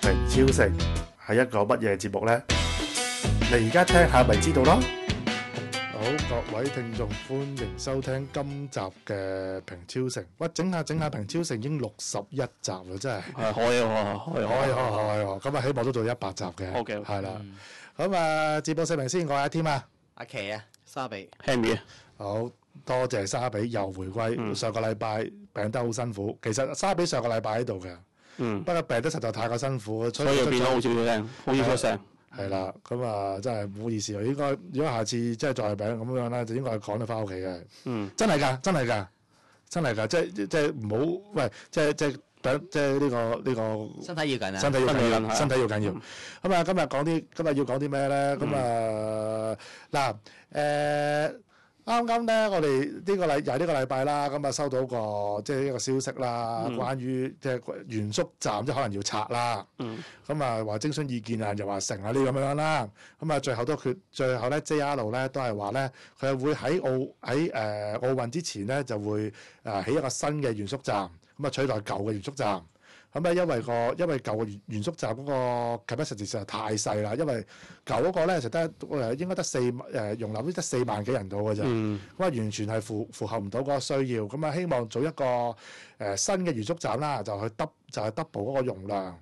平超城係一個乜嘢節目呢？你而家聽下咪知道咯。好，各位聽眾歡迎收聽今集嘅平超城。喂，整下平超城已經61集啦，真係。 係可以喎。 咁啊，希望都做100集嘅。 OK， 係啦。咁啊，節目姓名先，我係阿添啊。 阿奇啊，沙比 Henry 好多謝沙比又回歸。上個禮拜病得好辛苦，其實沙比上個禮拜喺度嘅。不過病得實在太過辛苦， 所以變咗好少聲，好少出聲。 係啦，咁啊真係唔好意思啊！應該如果下次即係再係病咁樣咧，就應該係趕佢翻屋企嘅。真係㗎，即係唔好喂，即係呢個身體要緊啊， 身體要緊要。咁啊，今日要講啲咩咧？咁啊嗱啱啱咧，我哋呢個禮拜啦，咁啊收到即係一個消息啦，關於即係原宿站即係可能要拆啦。咁啊話徵詢意見啊，又話成啊呢咁樣啦。咁啊最後咧 JR 咧都係話咧，佢係會喺奧運之前咧就會起一個新嘅原宿站，咁啊取代舊嘅原宿站。咁咧因為舊嘅原宿站嗰個 capacity 實在太細啦，因為舊嗰個咧就應該容納得4萬幾人度嘅啫，咁啊完全係符合唔到嗰個需要，咁啊希望做一個新嘅原宿站啦，就係 double 嗰個容量，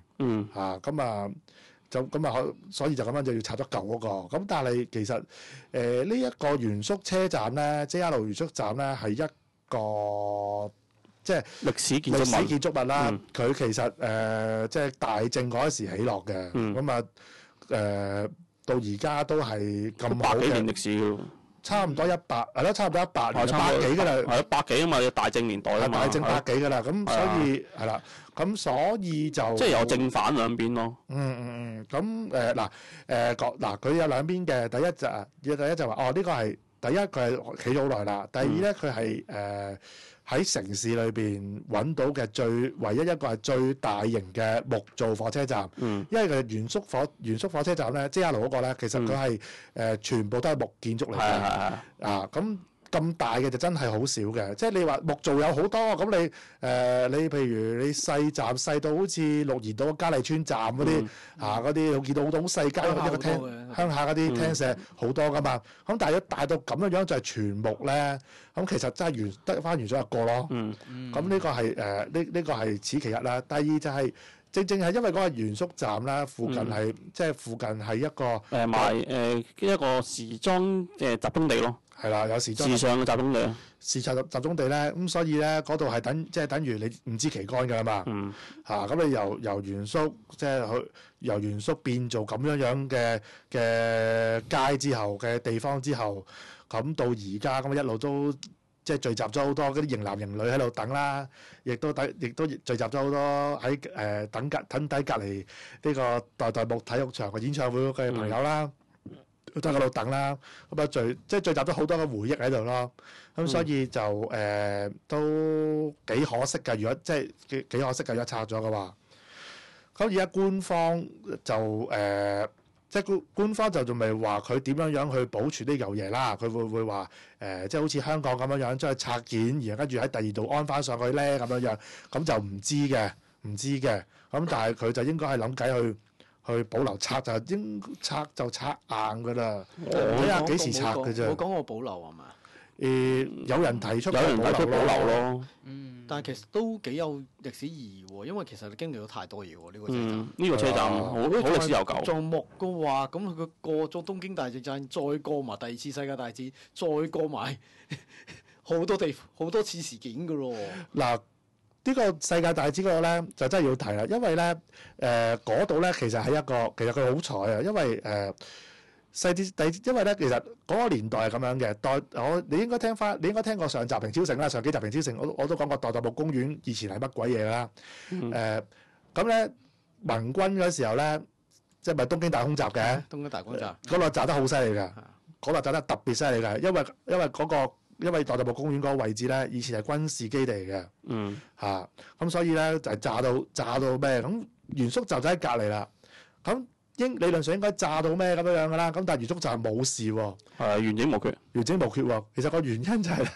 所以就咁樣就要拆咗舊嗰個，咁但係其實呢一個原宿車站咧 JR 原宿站咧係一個即係歷史建築物啦，佢其實即係大正嗰時起落嘅，咁到而家都係咁好嘅。100幾年歷史㗎，差唔多100，係咯，差唔多100年，100幾㗎啦，係咯，100幾啊嘛，大正年代啊嘛，大正100幾㗎啦，咁所以係啦，咁所以就即係有正反兩邊咯。咁佢有兩邊嘅，第一就話呢個係第一，佢係起咗好耐啦，第二咧佢係喺城市裏邊揾到嘅唯一一個係最大型嘅木造火車站，因為佢原宿火車站咧 JR 嗰個咧，其實佢係全部都係木建築嚟嘅，咁大嘅就真係好少嘅，即係你話木造有好多，咁你譬如你細站細到好似鹿兒島嘉麗村站嗰啲嗰啲，我見到好多好細間一個廳，鄉下嗰啲廳舍好多噶嘛，咁但係如果大到咁樣就係全木咧，咁其實真係得翻原宿一個咯。咁呢個係呢個係此其一啦。第二就係正係因為嗰個原宿站啦，附近係即係附近係一個一個時裝嘅集中地咯。係啦，有時尚嘅集中地， 時尚集中地咧，咁所以咧嗰度係等於你唔知其乾㗎啦嘛。咁你由原宿即係由原宿變做咁樣嘅街之後嘅地方之後，咁到而家咁一路都即係聚集咗好多嗰啲型男型女喺度等啦，亦都聚集咗好多喺等底隔離呢個代木體育場嘅演唱會嘅朋友啦。都喺嗰度等啦，咁啊聚集咗好多嘅回憶喺度咯，咁所以就都幾可惜㗎。如果即係幾可惜㗎，如果拆咗嘅話，咁而家官方就即係官方就仲未話佢點樣去保存呢嚿嘢啦。佢會話即係好似香港咁樣將佢拆件，然後跟住喺第二度安翻上去咧咁樣，咁就唔知嘅。咁但係佢就應該係諗計去保留，拆就拆硬㗎啦，睇下幾時拆嘅啫。 冇講過保留係嘛？ 有人提出保留咯。 但係其實都幾有歷史意義喎，因為其實你經歷咗太多嘢喎呢個車站。 呢個車站好歷史悠久。 做木嘅話，咁佢過咗東京大地震，再過埋第二次世界大戰，再過埋好多次事件㗎咯。 嗱。呢個世界大戰嗰個咧就真係要提啦，因為咧嗰度咧其實係其實佢好彩啊，因為因為咧其實嗰個年代係咁樣嘅，你應該聽過上集平超城啦，上幾集平超城我都講過代木公園以前係乜鬼嘢啦，咁咧盟軍嗰時候咧，即係咪東京大空襲嘅？ 東京大空襲嗰度炸得好犀利㗎，嗰度炸得特別犀利㗎，因為代木公園嗰個位置咧，以前係軍事基地嘅，咁所以咧就係炸到咩？咁原宿站就喺隔離啦。咁理論上應該炸到咩咁樣㗎啦。咁但係原宿站冇事喎， 完整無缺喎。 其實個原因就係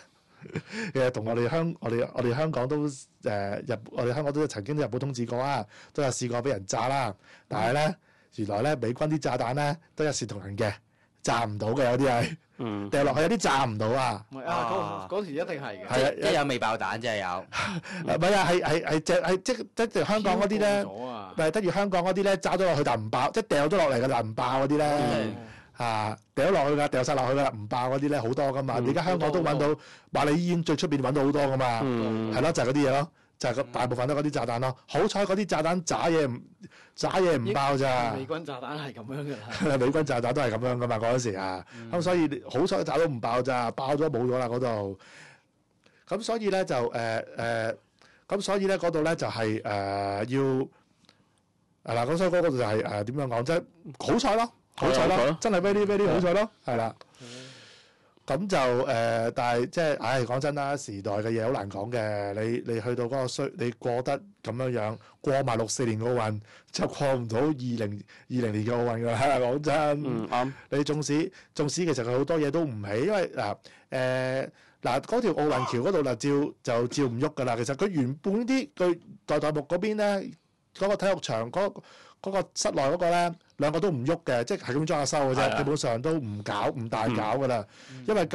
其實同我哋香港都我哋香港都曾經都日本統治過啊，都有試過俾人炸啦。但係咧，原來咧美軍啲炸彈咧都一視同仁嘅，炸唔到嘅有啲係，掉落去有啲炸唔到啊。 唔係啊，嗰時一定係嘅。 係啊，一有未爆彈真係有。 唔係啊，係即係香港嗰啲咧，咪得住香港嗰啲咧，炸咗落去但唔爆，即係掉咗落嚟嘅但唔爆嗰啲咧。掉落去㗎，掉晒落去㗎，唔爆嗰啲咧好多㗎嘛。而家香港都揾到，瑪麗醫院最出邊揾到好多㗎嘛。係咯，就係嗰啲嘢咯，就係大部分都嗰啲炸彈咯。好彩嗰啲炸彈渣嘢唔爆咋。 美軍炸彈係咁樣㗎啦。 美軍炸彈都係咁樣㗎嘛嗰陣時啊。咁所以好彩炸到唔爆咋，爆咗冇咗啦嗰度。咁所以咧就咁所以咧嗰度咧就係要係啦。咁所以嗰度就係點樣講啫？好彩咯！好彩咯，真係 very 好彩咯，係啦。咁就但係即係，講真啦，時代嘅嘢好難講嘅。你去到嗰個你過得咁樣過埋64年奧運，就過唔到2020年嘅奧運㗎啦。講真， 啱。 你縱使其實佢好多嘢都唔起，因為嗰條奧運橋嗰度照唔喐㗎啦。其實佢原本佢代代木嗰邊咧，嗰個體育場嗰個室內嗰個咧。兩個都唔喐嘅，即係咁裝下修嘅啫，基本上都唔大搞噶啦。因為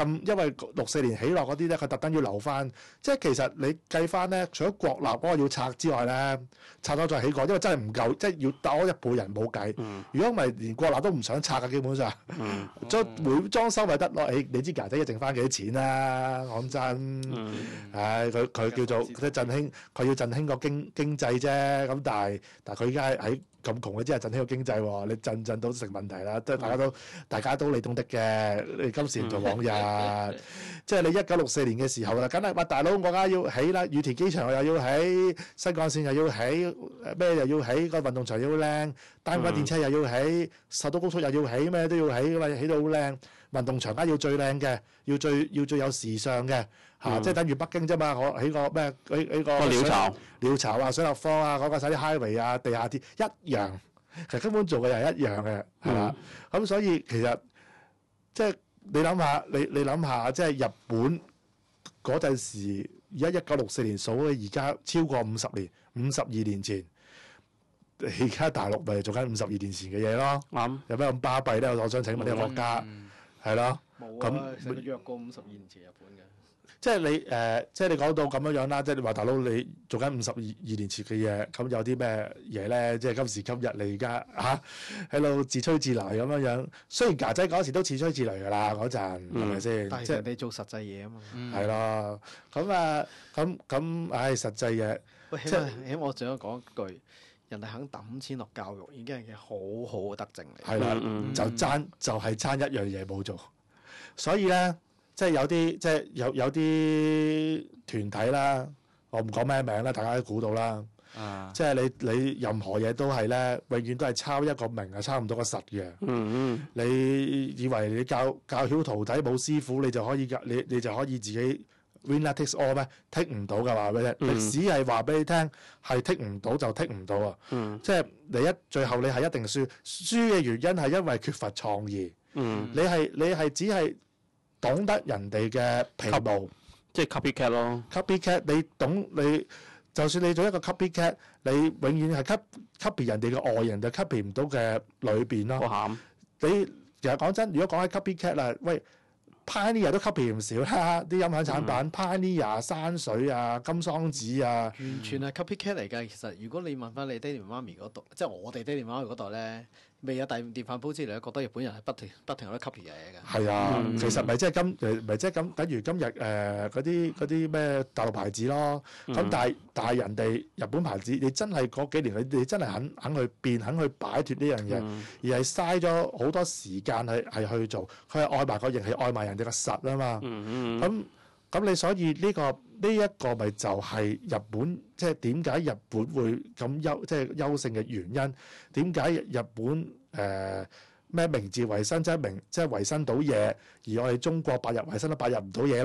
64年起落嗰啲咧，佢特登要留翻。即係其實你計翻咧，除咗國立嗰個要拆之外咧，拆咗再起過，因為真係唔夠，即係要多一倍人冇計。如果唔係，連國立都唔想拆嘅，基本上。每裝修咪得咯。你知㗎仔要剩翻幾多錢啦？講真，佢叫做佢振興，佢要振興個經濟啫。咁但係佢依家喺咁窮嘅，只係振興個經濟喎。你振到成問題啦，即係大家都理懂得嘅。你今時唔同往日，即係你1964年嘅時候啦，梗係話大佬我梗係要起啦，羽田機場又要起，新幹線又要起，咩又要起，個運動場又要靚，單軌電車又要起，首都高速又要起，咩都要起㗎嘛，起到好靚。運動場梗係要最靚嘅，要最有時尚嘅即係等於北京啫嘛。我起個咩？起個鳥巢啊、水立方啊，嗰個晒啲 highway 啊、地下鐵一樣。其實根本做嘅又係一樣嘅，係啦。咁所以其實即係你諗下，你諗下，即係日本嗰陣時，而家1964年數嘅，而家超過50年，52年前，而家大陸咪做緊52年前嘅嘢咯。啱。有咩咁巴閉咧？我想請問呢個國家係咯。 冇啊，成日約過52年前日本嘅。 即係你講到咁樣啦，即係你話大佬你做緊52年前嘅嘢，咁有啲咩嘢咧？即係今時今日你而家喺度自吹自擂咁樣。雖然架仔嗰時都自吹自擂㗎啦，嗰陣係咪先？ 但係人哋做實際嘢啊嘛。 係咯，咁實際嘢。 喂，起碼我仲想講一句，人哋肯抌錢落教育，已經係件好好嘅德政嚟。 係啦，就係爭一樣嘢冇做，所以咧。即係有啲團體啦，我唔講咩名啦，大家都估到啦。即係你任何嘢都係咧，永遠都係抄一個名係抄唔到個實嘅。你以為你教曉徒弟冇師傅，你就可以你就可以自己 winner takes all 咩？剔唔到㗎，話俾你聽。歷史係話俾你聽，係剔唔到就剔唔到啊。即係最後你係一定輸嘅原因係因為缺乏創意。你係只係懂得人哋嘅皮毛， 即係 copycat 咯。 copycat 你就算你做一個 copycat，你永遠係 copy 人哋嘅外形，就 copy 唔到嘅裏邊咯。你其實講真，如果講起 copycat 啦，喂 Pioneer 都 copy 唔少啦，啲音響產品 Pioneer 山水啊、金桑子啊， 完全係 copycat 嚟㗎。其實如果你問翻你爹哋媽咪嗰度，即係我哋爹哋媽咪嗰度咧。未有電飯煲之類，覺得日本人係不停有得 copy 嘢嘅。係啊，其實咪即係咁，等於今日嗰啲咩大陸牌子咯。咁但係人哋日本牌子，你真係嗰幾年你真係肯去變，肯去擺脫呢樣嘢，而係嘥咗好多時間係去做。佢係愛埋個型，係愛埋人哋個實啊嘛。咁你所以呢一個咪就係日本，即係點解日本會咁優勝嘅原因？點解日本咩明治維新即係維新到嘢，而我哋中國百日維新都百日唔到嘢咯？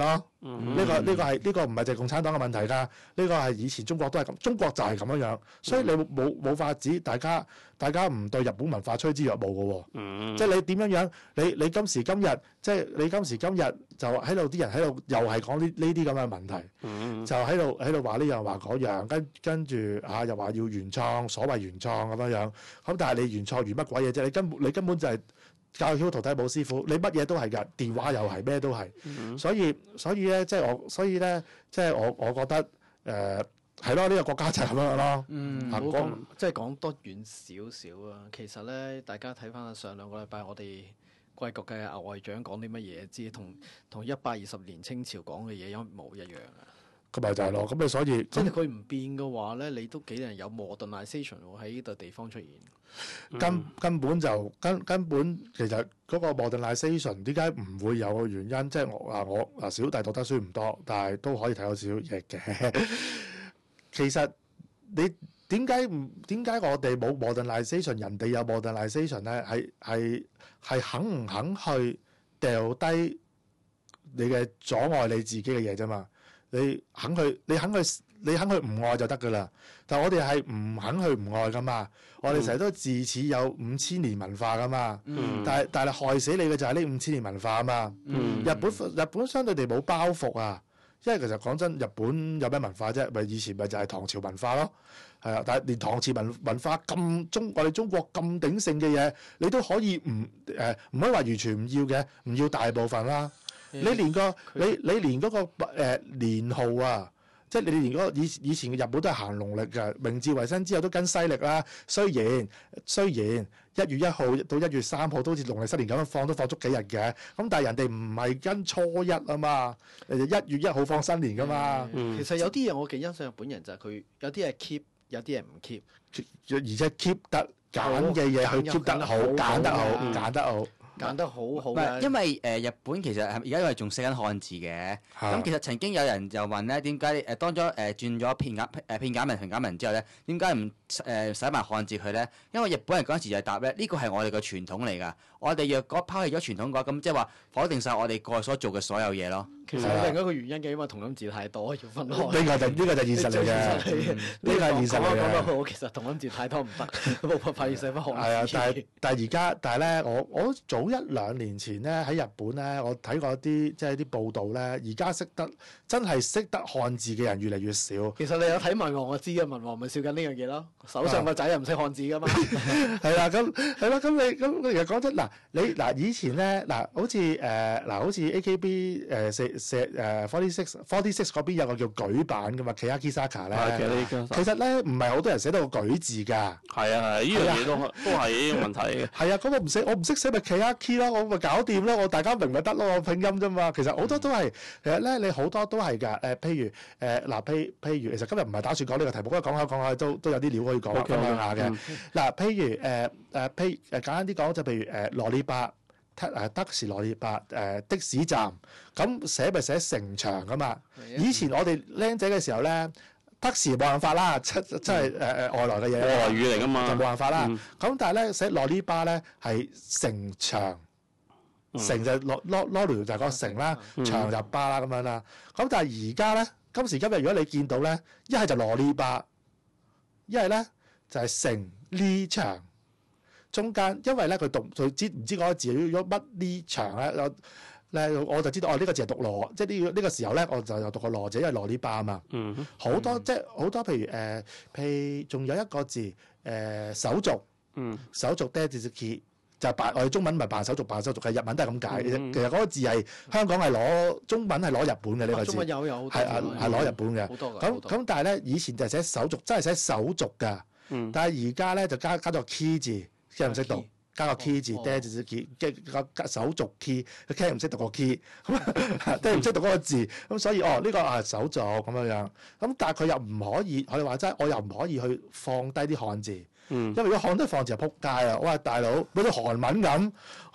呢個唔係淨係共產黨嘅問題㗎，呢個係以前中國都係咁，中國就係咁樣樣，所以你冇法子，大家唔對日本文化趨之若鶩嘅喎。即係你點樣樣，你今時今日，即係你今時今日就喺度啲人喺度又係講呢啲咁嘅問題，就喺度話呢樣話嗰樣，跟住又話要原創，所謂原創咁樣樣。咁但係你原創原乜鬼嘢啫？你根本就係教曉徒弟冇師傅，你乜嘢都係㗎，電話又係咩都係。所以咧，即係我覺得係咯，呢個國家就係咁樣咯。 即係講多遠少少啊。其實咧，大家睇翻上兩個禮拜我哋貴國嘅牛外長講啲乜嘢，知同120年清朝講嘅嘢一模一樣啊。 咁咪就係咯，咁咪所以即係佢唔變嘅話咧，你都幾令人有 modernization 喺呢度地方出現。 根本其實嗰個 modernization 點解唔會有嘅原因，即係我小弟讀得書唔多，但係都可以睇到少少嘢嘅。其實你點解我哋冇 modernization，人哋有 modernization 咧？係肯唔肯去掉低你嘅阻礙你自己嘅嘢啫嘛？你肯去唔愛就得噶啦，但係我哋係唔肯去唔愛噶嘛。我哋成日都自恃有5000年文化噶嘛，但係害死你嘅就係呢5000年文化啊嘛。日本相對地冇包袱啊，因為其實講真，日本有咩文化啫？咪以前咪就係唐朝文化咯，係啊。但係連唐朝文化我哋中國咁鼎盛嘅嘢，你都可以唔可以話完全唔要嘅，唔要大部分啦。你連嗰個年號啊，即係你連嗰個以前嘅日本都係行農曆嘅，明治維新之後都跟西曆啦。雖然1月1號到1月3號都好似農曆新年咁樣放，都放足幾日嘅。咁但係人哋唔係跟初一啊嘛，1月1號放新年噶嘛。 其實有啲嘢我幾欣賞日本人就係佢有啲係 keep，有啲係唔 keep， 而且 keep 得揀嘅嘢佢 keep 得好，揀得好。 揀得好好嘅，因為日本其實而家因為仲寫緊漢字嘅，咁其實曾經有人就問咧，點解當咗轉咗片假名平假名之後咧，點解唔寫埋漢字佢咧？因為日本人嗰陣時就答咧，呢個係我哋嘅傳統嚟㗎，我哋若果拋棄咗傳統嘅話，咁即係話否定晒我哋過去所做嘅所有嘢咯。 其實有另一個原因嘅，因為同音字太多要分開。 呢個就現實嚟嘅，呢個係現實嚟嘅。 講得好，其實同音字太多唔得，冇辦法要寫翻漢字。 係啊，但係咧，我早1-2年前咧喺日本咧，我睇過啲報道咧，而家真係識得漢字嘅人越嚟越少。 其實你有睇文王，我知嘅，文王咪笑緊呢樣嘢咯。手上個仔又唔識漢字㗎嘛。 係啦，咁你其實講真嗱，以前咧好似 AKB 46嗰邊有個叫舉版㗎嘛，Keyaki Saka 咧。其實咧唔係好多人寫到個舉字㗎。 係啊，呢樣嘢都係問題嘅。 係啊，咁我唔識寫咪 Keyaki 咯，我咪搞掂咯，我大家明咪得咯，我拼音啫嘛。其實好多都係，其實咧你好多都係㗎。譬如其實今日唔係打算講呢個題目，不過講下都有啲料可以講分享下嘅。嗱，譬如簡單啲講就譬如羅里伯。德士羅列伯的士站，咁寫咪寫城牆噶嘛？以前我哋僆仔嘅時候咧，德士冇辦法啦，真係外來嘅嘢， 外來語嚟噶嘛， 就冇辦法啦。咁但係咧寫羅列巴咧係城牆，城就羅就係個城啦，牆就巴啦咁樣啦。咁但係而家咧，今時今日如果你見到咧，一係就羅列巴，一係咧就係城呢牆。中間，因為咧佢唔知嗰個字如果乜呢場咧，我就知道呢個字係讀羅，即係呢個時候咧，我就讀個羅字，因為羅呢巴啊嘛。好多即係好多，譬如仲有一個字手續，手續爹字結就係我哋中文咪辦手續，係日文都係咁解嘅啫。其實嗰個字係香港係攞中文係攞日本嘅呢個字， 中文有係攞日本嘅。咁但係咧以前就係寫手續，真係寫手續㗎。但係而家咧就加咗 key 字。即係唔識讀，加個 key 字，爹字 key， 個手續 key，佢聽唔識讀個 key， 爹唔識讀嗰個字，咁所以呢個係手續咁樣。咁但係佢又唔可以，我哋話齋，我又唔可以去放低啲漢字，因為如果漢都放字就撲街啦！我話大佬，好似韓文咁，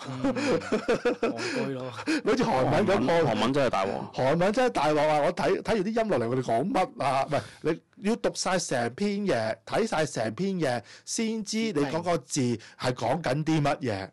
戇居咯， 好似韓文咁， 韓文真係大鑊， 韓文真係大鑊啊！我睇完啲音落嚟，我哋講乜啊？唔係你。要讀晒成篇嘢，睇晒成篇嘢，先知你嗰個字係講緊啲乜嘢。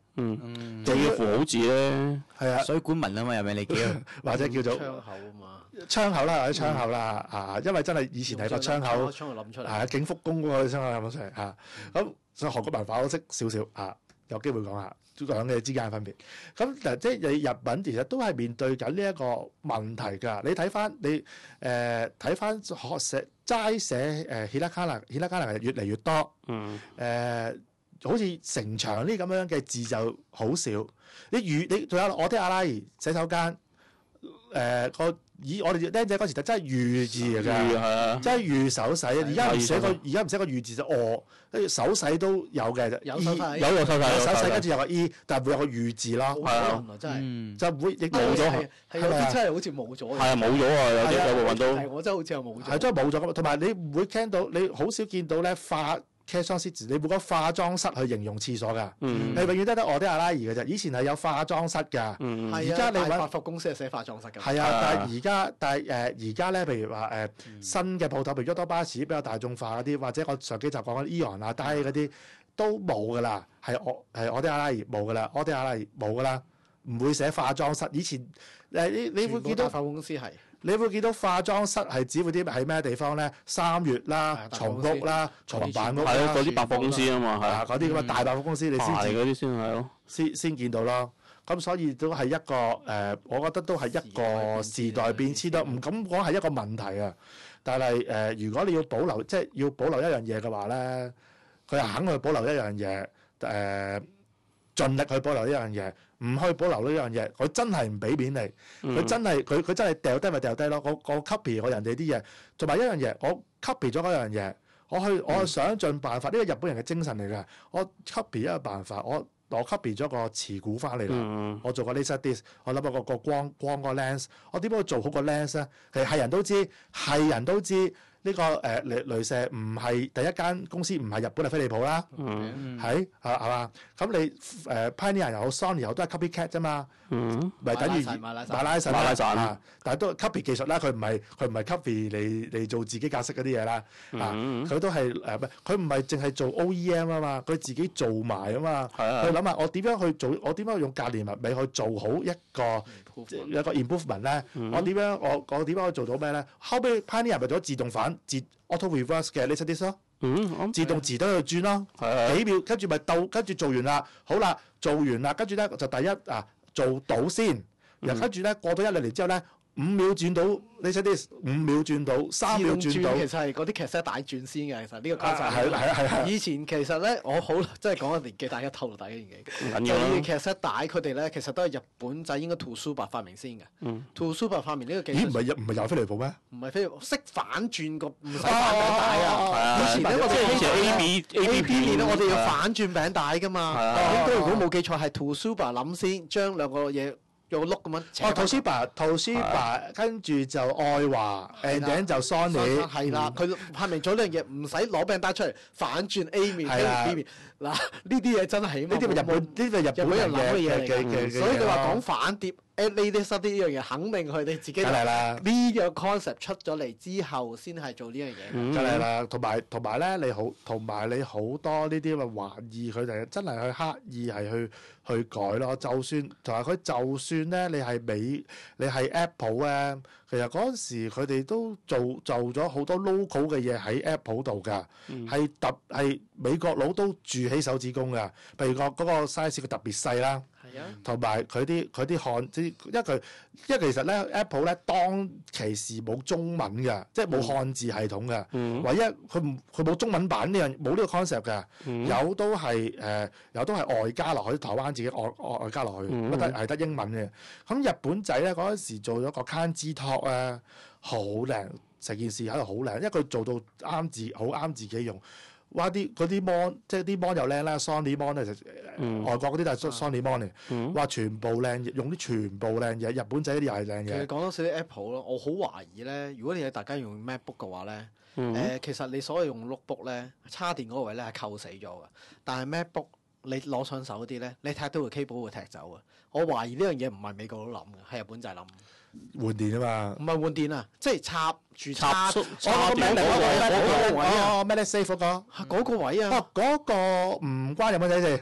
仲要符號字咧， 係啊， 水管紋啊嘛，有咪你叫或者叫做窗口啊嘛， 窗口啦，或者窗口啦因為真係以前係個窗口， 諗出嚟， 係景福宮嗰個窗口諗出嚟咁所以韓國文化我識少少有機會講下兩嘅之間嘅分別。咁嗱，即係你日本其實都係面對緊呢一個問題㗎。你睇翻睇翻齋寫希拉卡納係越嚟越多。好似城牆呢咁樣嘅字就好少。你仲有我啲阿拉姨洗手間我哋僆仔嗰時就真係御字嚟㗎，真係御手洗。而家唔寫個御字就跟住手洗都有嘅， 有手洗， 有手洗跟住有個 E， 但係會有個御字咯。 係啊，真係就會亦冇咗， 係有啲真係好似冇咗。 係啊，冇咗有啲有部分都係我真係好似係冇咗。 係真係冇咗咁。同埋你唔會聽到，你好少見到咧你冇講化妝室去形容廁所㗎，你永遠都得我啲阿拉姨嘅啫。以前係有化妝室㗎，而家你揾百貨公司係寫化妝室㗎。 係啊，但係而家咧，譬如話新嘅鋪頭，譬如優多巴士比較大眾化嗰啲，或者我上幾集講嗰啲 Eon 啊、Dai 嗰啲都冇㗎啦。係我啲阿拉姨冇㗎啦，我啲阿拉姨冇㗎啦，唔會寫化妝室。以前你會見到百貨公司係。 你會見到化妝室係指嗰啲喺咩地方咧？三越啦、松屋啦、松板屋啦， 係咯，嗰啲百貨公司啊嘛，係啊， 嗰啲咁嘅大百貨公司你先嗰啲先係咯， 先見到咯。咁所以都係一個我覺得都係一個時代變遷咯。唔敢講係一個問題啊。但係如果你要保留，即係要保留一樣嘢嘅話咧，佢係肯去保留一樣嘢，盡力去保留一樣嘢。唔去保留呢樣嘢，佢真係唔俾面你，佢真係掉低咪掉低咯。我 copy 我人哋啲嘢，同埋一樣嘢，我 copy 咗嗰樣嘢，我想盡辦法，呢個日本人嘅精神嚟嘅。我 copy 一個辦法，我 copy 咗個詞股翻嚟啦。我做個 laser disc，我諗個光個 lens， 我點樣做好個 lens 咧？其實係人都知。呢個雷射唔係第一間公司，唔係日本係飛利浦啦，係嘛？咁你Pioneer 又好 Sony 又好都係 copycat 啫嘛，咪等於馬拉神但係都 copy 技術啦，佢唔係 copy 你做自己格式嗰啲嘢啦，佢都係佢唔係淨係做 OEM 啊嘛，佢自己做埋啊嘛，佢諗下我點樣去做，我點樣用價廉物美去做好一個 improvement 咧？我點樣去做到咩咧？後尾 Pioneer 咪做咗自動反auto reverse 嘅 laser disc 咯，自動自動去轉咯，幾秒跟住咪跟住做完啦，好啦，做完啦，跟住咧就第一做到先，然後跟住咧過咗1-2年之後咧，5秒轉到 laser disc， 5秒轉到，3秒轉到， 其實係嗰啲劇 set 帶轉先嘅，其實呢個關係係。 以前其實咧，我好即係講個年紀，大家透露大家年紀。就以前劇 set 帶佢哋咧，其實都係日本仔應該 Tsuba 發明先嘅。Tsuba 發明呢個技術。 咦？唔係又係飛利浦咩？ 唔係飛利浦，識反轉個唔使反餅帶啊！以前咧我哋 A B 面咧，我哋要反轉餅帶㗎嘛。應該如果冇記錯係 Tsuba 諗先，將兩個嘢。用個碌咁樣。Toshiba 跟住就愛華 ，and then 就 Sony。係啦，佢發明咗呢樣嘢，唔使攞餅帶出嚟，反轉 A 面跟 B 面。嗱，呢啲嘢真係，呢啲咪日本人諗嘅嘢嘅。所以你話講反碟。呢啲失啲呢樣嘢，肯定佢哋自己呢個 concept 出咗嚟之後，先係做呢樣嘢。 真係啦，同埋咧，你好多呢啲咪懷疑佢哋真係去刻意係去改咯。就算同埋佢就算咧，你係 Apple 咧，其實嗰陣時佢哋都做咗好多 local 嘅嘢喺 Apple 度㗎，係美國佬都豎起手指公㗎。譬如嗰個 size 佢特別細啦。同埋佢啲漢字，因為其實咧 Apple 咧當其時冇中文嘅，即係冇漢字系統嘅。唯一佢冇中文版呢樣，冇呢個 concept 嘅。有都係外加落去，台灣自己外加落去，係得英文嘅。咁日本仔咧嗰陣時做咗個 Kanji Talk 咧，好靚，成件事喺度好靚，因為佢做到好啱自己用。哇！嗰啲 mon 即係啲 mon 又靚啦 ，Sony mon 咧外國嗰啲都係 Sony mon 嚟。哇！全部靚嘢，用啲全部靚嘢，日本仔啲又係靚嘢。 其實講多少啲 Apple 咯，我好懷疑咧，如果你大家用 MacBook 嘅話咧，其實你所謂用 notebook 咧，叉電嗰個位咧係扣死咗嘅。但係 MacBook 你攞上手啲咧，你踢到個 cable 會踢走嘅。我懷疑呢樣嘢唔係美國佬諗嘅，係日本仔諗。 換電啊嘛， 唔係換電啊，即係插電嗰個位啊，MagSafe 嗰個嗰個位啊， 嗰個唔關日本仔事。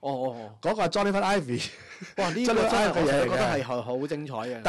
嗰個係 Jonathan Ive。 哇！呢個真係我覺得係好精彩嘅。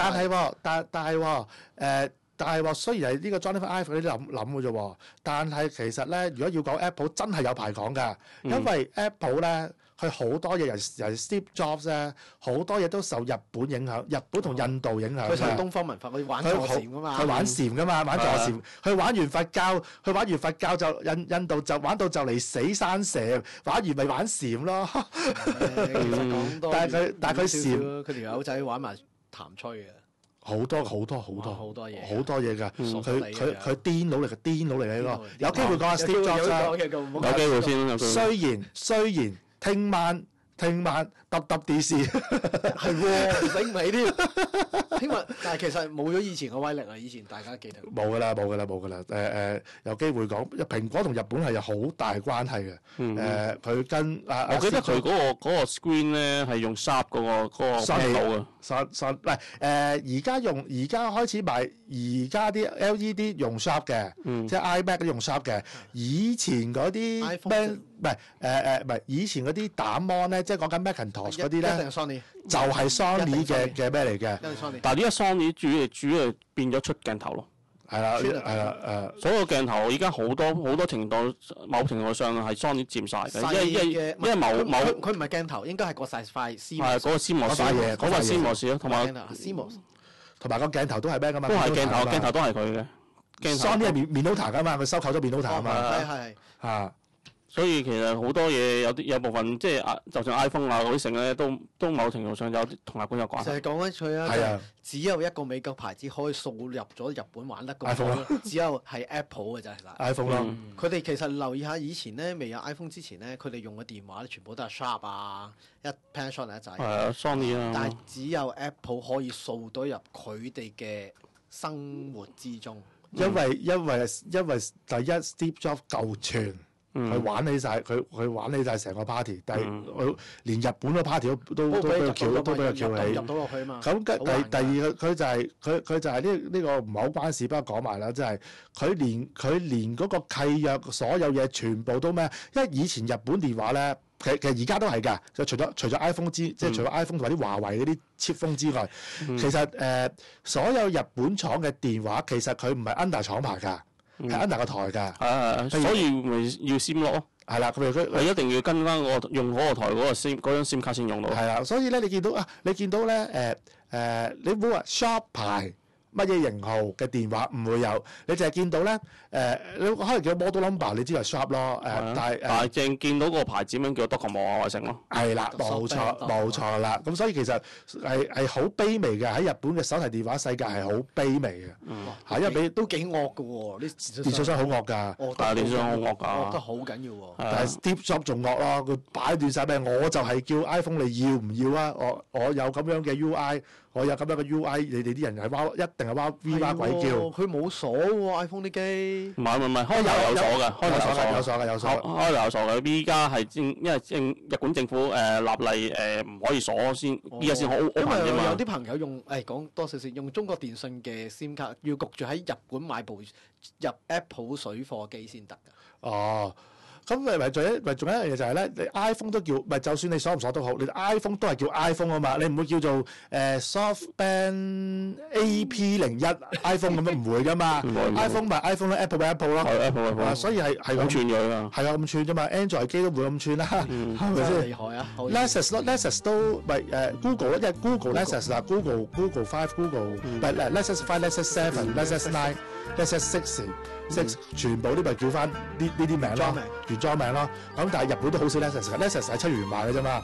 但係喎，雖然係呢個 Jonathan Ive 嗰啲諗嘅啫喎，但係其實咧，如果要講 Apple 真係有排講㗎，因為 Apple 咧佢好多嘢，尤其係 Steve Jobs 咧，好多嘢都受日本影響，日本同印度影響。 佢受東方文化，佢玩坐禪㗎嘛。 佢玩禪㗎嘛，玩坐禪。佢玩完佛教就印度就玩到就嚟死生蛇，玩完咪玩禪咯。但係佢禪， 佢條友仔玩埋譚吹嘅。 好多嘢，好多嘢㗎。佢癲佬嚟嘅呢個，有機會講下 Steve Jobs 啦。 有機會先。 雖然聽晚揼電視係喎，醒唔起添。聽晚，但係其實冇咗以前嘅威力啦。以前大家記得冇㗎啦。有機會講，蘋果同日本係有好大關係嘅。佢跟我記得佢嗰個 screen 咧係用 Sharp 嗰個電腦啊。 而家開始賣，而家啲 LED 用 Sharp 嘅，即係 iMac 都用 Sharp 嘅。以前嗰啲唔係以前嗰啲打 mon 咧，即係講緊 Macintosh 嗰啲咧，就係 Sony 嘅咩嚟嘅？ 但係呢家 Sony 主要變咗出鏡頭咯。 係啦， 所有鏡頭而家好多程度，某程度上係 Sony 佔晒嘅，因為佢唔係鏡頭，應該係個細塊 CMOS。 係嗰個 CMOS 嘢，嗰個 CMOS 咯，同埋個鏡頭都係咩㗎嘛？ 都係鏡頭都係佢嘅。 Sony 係Minolta㗎嘛，佢收購咗 Minolta 啊嘛。 係。 所以其實好多嘢有部分即係就算 iPhone 啊嗰啲成咧，都某程度上有同日本有關。 就係講緊佢啊，只有一個美國牌子可以掃入咗日本玩得咁好，只有係 Apple 嘅啫。其實 iPhone 咯， 佢哋其實留意下以前咧，未有 iPhone 之前咧，佢哋用嘅電話咧，全部都係 Sharp 啊，一 Panasonic 一仔。 係啊，Sony 啊。 但係只有 Apple 可以掃到入佢哋嘅生活之中。 因為第一 Steve Jobs 夠串。佢玩起晒，佢玩起晒成個 party，但係佢連日本個 party 都俾佢撬起， 入到落去啊嘛。 咁第二佢就係呢個唔係好關事，不過講埋啦，即係佢連嗰個契約所有嘢全部都咩？因為以前日本電話咧，其實而家都係㗎，就除咗 iPhone 即係除咗 iPhone 同埋啲華為嗰啲 cheap phone 之外，其實所有日本廠嘅電話其實佢唔係 under 廠牌㗎。係 under 個台㗎， 所以咪要 SIM 咯。 係啦，佢一定要跟翻用嗰個台嗰個 SIM 嗰張 SIM 卡先用到。 係啦，所以咧你見到咧你唔好話 Sharp 牌乜嘢型號嘅電話唔會有，你淨係見到咧你可能叫 model number，你知係 Sharp 咯但係淨見到個牌子名叫 Docomo 啊，或成咯。 係啦，冇錯啦。咁所以其實係好卑微嘅，喺日本嘅手提電話世界係好卑微嘅。因為你都幾惡㗎喎，啲電信商好惡㗎。 電信商好惡㗎。 惡得好緊要喎。 但係 Steve Jobs 仲惡咯，佢擺斷晒咩？我就係叫 iPhone，你要唔要啊？我有咁樣嘅 UI。我有咁樣嘅 UI，你哋啲人係一定係 V 哇鬼叫。 佢冇鎖喎 iPhone 啲機。 唔係，開頭有鎖㗎，開頭有鎖嘅。 開頭有鎖嘅，依家係因為日本政府立例唔可以鎖先，依家先好 open 啫嘛。 因為有啲朋友用講多少少用中國電信嘅 SIM 卡，要焗住喺日本買部入 Apple 水貨機先得㗎。 哦。咁咪仲有一樣嘢就係咧，你 iPhone 都叫，咪就算你鎖唔鎖都好，你 iPhone 都係叫 iPhone 啊嘛，你唔會叫做SoftBank AP01 iPhone 咁樣唔會噶嘛。iPhone 咪 iPhone 咯 ，Apple 咪 Apple 咯。 Apple。 所以係咁串咗㗎。 係啊，咁串啫嘛 ，Android 機都唔會咁串啦，係咪先？ 厲害啊 ！Lexus 咯 ，Lexus 都咪Google 咯，因為 Google Lexus 啦，Google 5 Google 唔係Lexus 5、Lexus 7、Lexus 9、Lexus 6全部都咪叫翻呢啲名咯。原裝名咯，咁但係日本都好少 Lexus 係7元賣嘅啫嘛。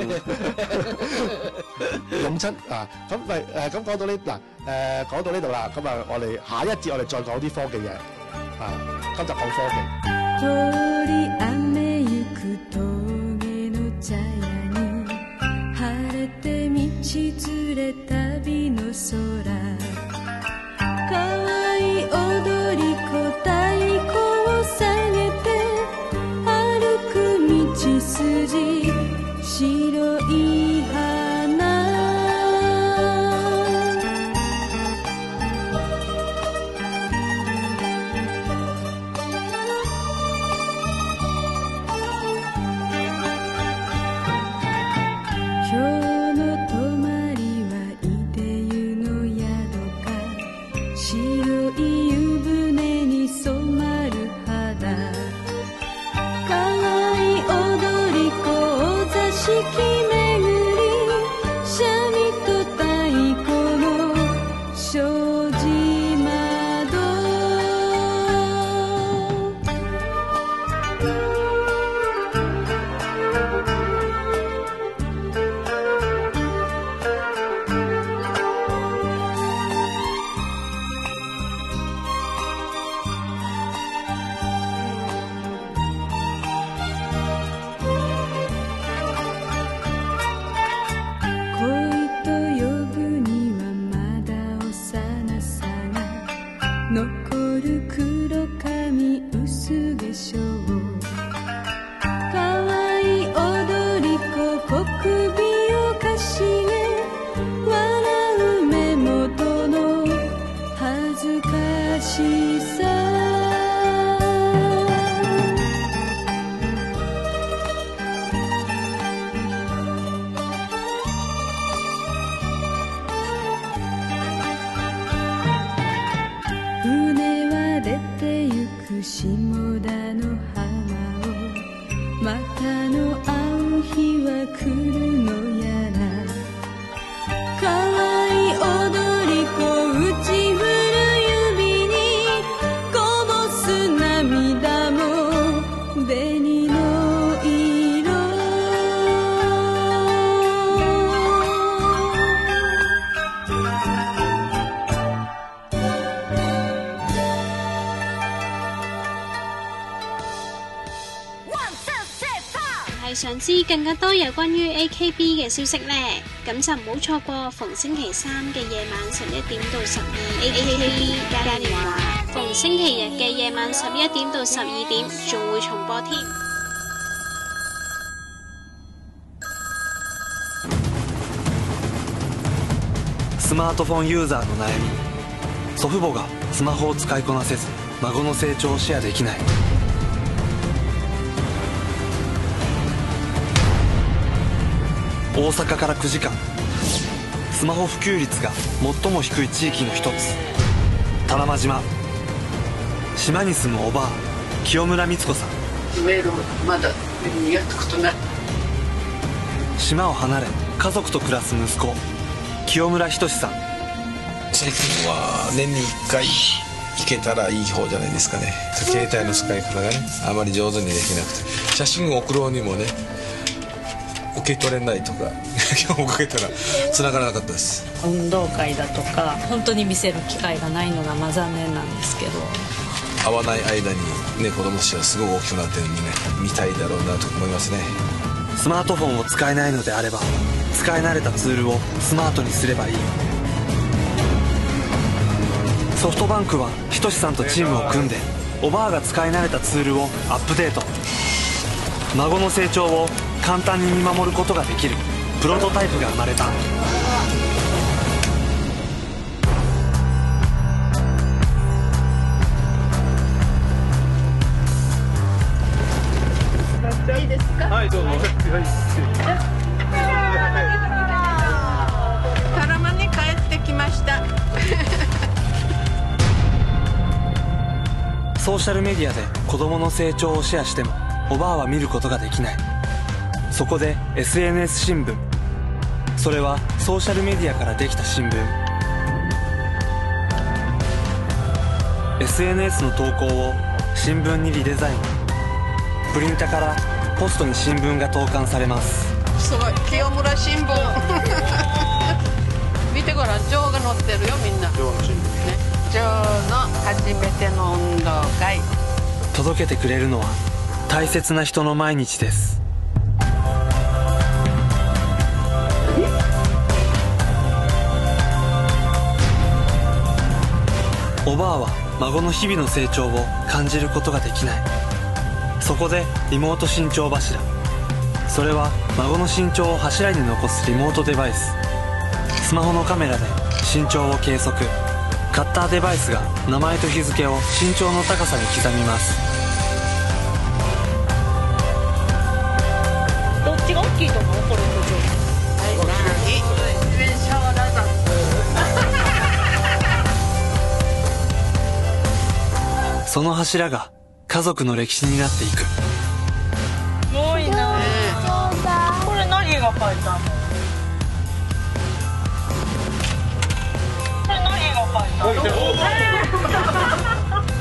用親啊，咁咪咁講到呢講到呢度啦，咁啊我哋下一節我哋再講啲科技嘢啊，今集講科技。 巡り三味と太鼓の障子窓恋と呼ぶにはまだ幼さが残る黒髪薄化粧かわいい踊り子小首をかしげ笑う目元の恥ずかしさ船は出てゆく下田の浜をまたの会う日は来るのやらかわいい踊り子打ち振る指にこぼす涙も紅の色係想知更加多有關於 AKB 嘅消息呢？咁就唔好錯過逢星期三嘅夜晚11點到12 AKB 嘉年華，逢星期日嘅夜晚11點到12點仲會重播添。 スマートフォンユーザーの悩み。祖父母がスマホを使いこなせず孫の成長をシェアできない。大阪から9時間、スマホ普及率が最も低い地域の一つ多良間島。島に住むおばあ清村光子さん。 メールまだやったことない。 島を離れ家族と暮らす息子清村仁さん。 最近は年に1回行けたらいい方じゃないですかね。携帯の使い方がねあまり上手にできなくて、写真を送ろうにもね受け取れないとか今日受けたら繋がらなかったです。 運動会だとか本当に見せる機会がないのが残念なんですけど、 会わない間にね子供たちはすごい大きくなってるんでね見たいだろうなと思いますね。 スマートフォンを使えないのであれば使い慣れたツールをスマートにすればいい。ソフトバンクはひとしさんとチームを組んでおばあが使い慣れたツールをアップデート。孫の成長を簡単に見守ることができるプロトタイプが生まれた。 いいですか？ はいどうぞ。 タラマに帰ってきました。 ソーシャルメディアで子供の成長をシェアしてもおばあは見ることができない。そこで SNS 新聞。それはソーシャルメディアからできた新聞。 SNS の投稿を新聞にリデザイン。プリンタからポストに新聞が投函されます。 すごい清村新聞見てごらん、ジョーが載ってるよみんな。ジョーの新聞ね。ジョーの初めての運動会。 届けてくれるのは大切な人の毎日です。おばあは孫の日々の成長を感じることができない。そこでリモート身長柱。それは孫の身長を柱に残すリモートデバイス。スマホのカメラで身長を計測。カッターデバイスが名前と日付を身長の高さに刻みます。 どっちが大きいと思う？これとその柱が家族の歴史になっていく。 すごいな。これ何？ 書いたの？これ何が書いたの？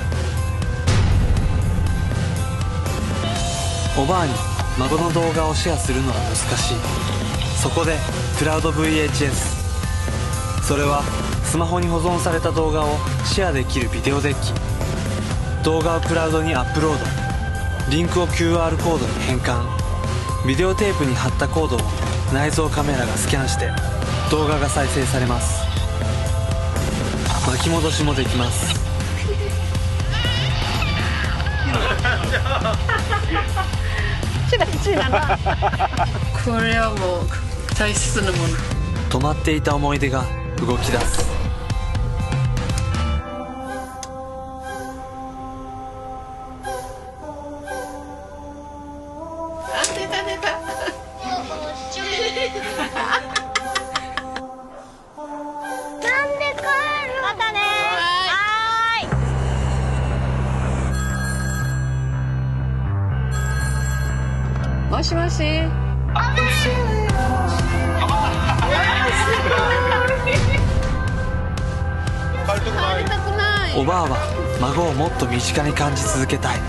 おばあに孫の動画をシェアするのは難しい。そこでクラウド VHS、 それはスマホに保存された動画をシェアできるビデオデッキ。動画をクラウドにアップロード、リンクを QR コードに変換、ビデオテープに貼ったコードを内蔵カメラがスキャンして動画が再生されます。巻き戻しもできます。 これはもう大切なもの。 止まっていた思い出が動き出す。 出た出た。 なんで帰る？またね。 もしもし。 おばあは孫をもっと身近に感じ続けたい。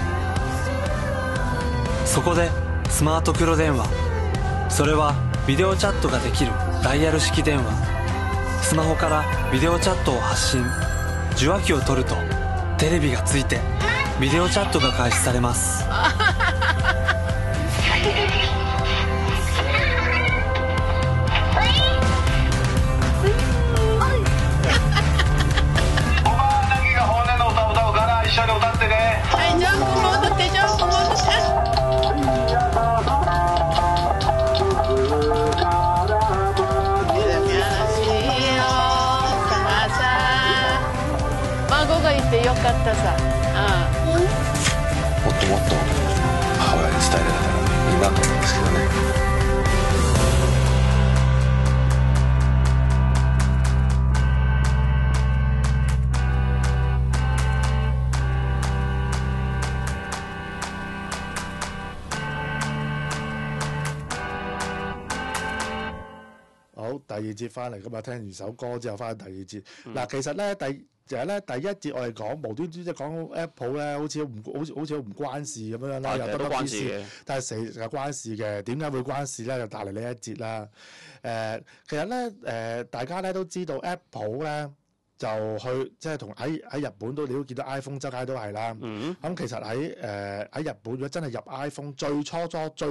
そこでスマート黒電話、それはビデオチャットができるダイヤル式電話。スマホからビデオチャットを発信、受話器を取るとテレビがついてビデオチャットが開始されます。 一緒に歌ってね。 はい、ジャンプ戻ってジャンプ戻って。孫がいてよかったさ。 もっともっと母親に伝えられたらいいなと思うんですけどね。 第二節翻嚟咁啊，聽完首歌之後翻第二節。嗱，其實咧第一節我哋講無端端即係講 Apple 咧，好似好唔關事咁樣啦，又得關事嘅，但係成日關事嘅，點解會關事咧？就帶嚟呢一節啦。其實咧大家咧都知道 Apple 咧。就去即係同喺日本都你都見到 iPhone 周街都係啦。咁其實喺日本如果真係入 iPhone 最初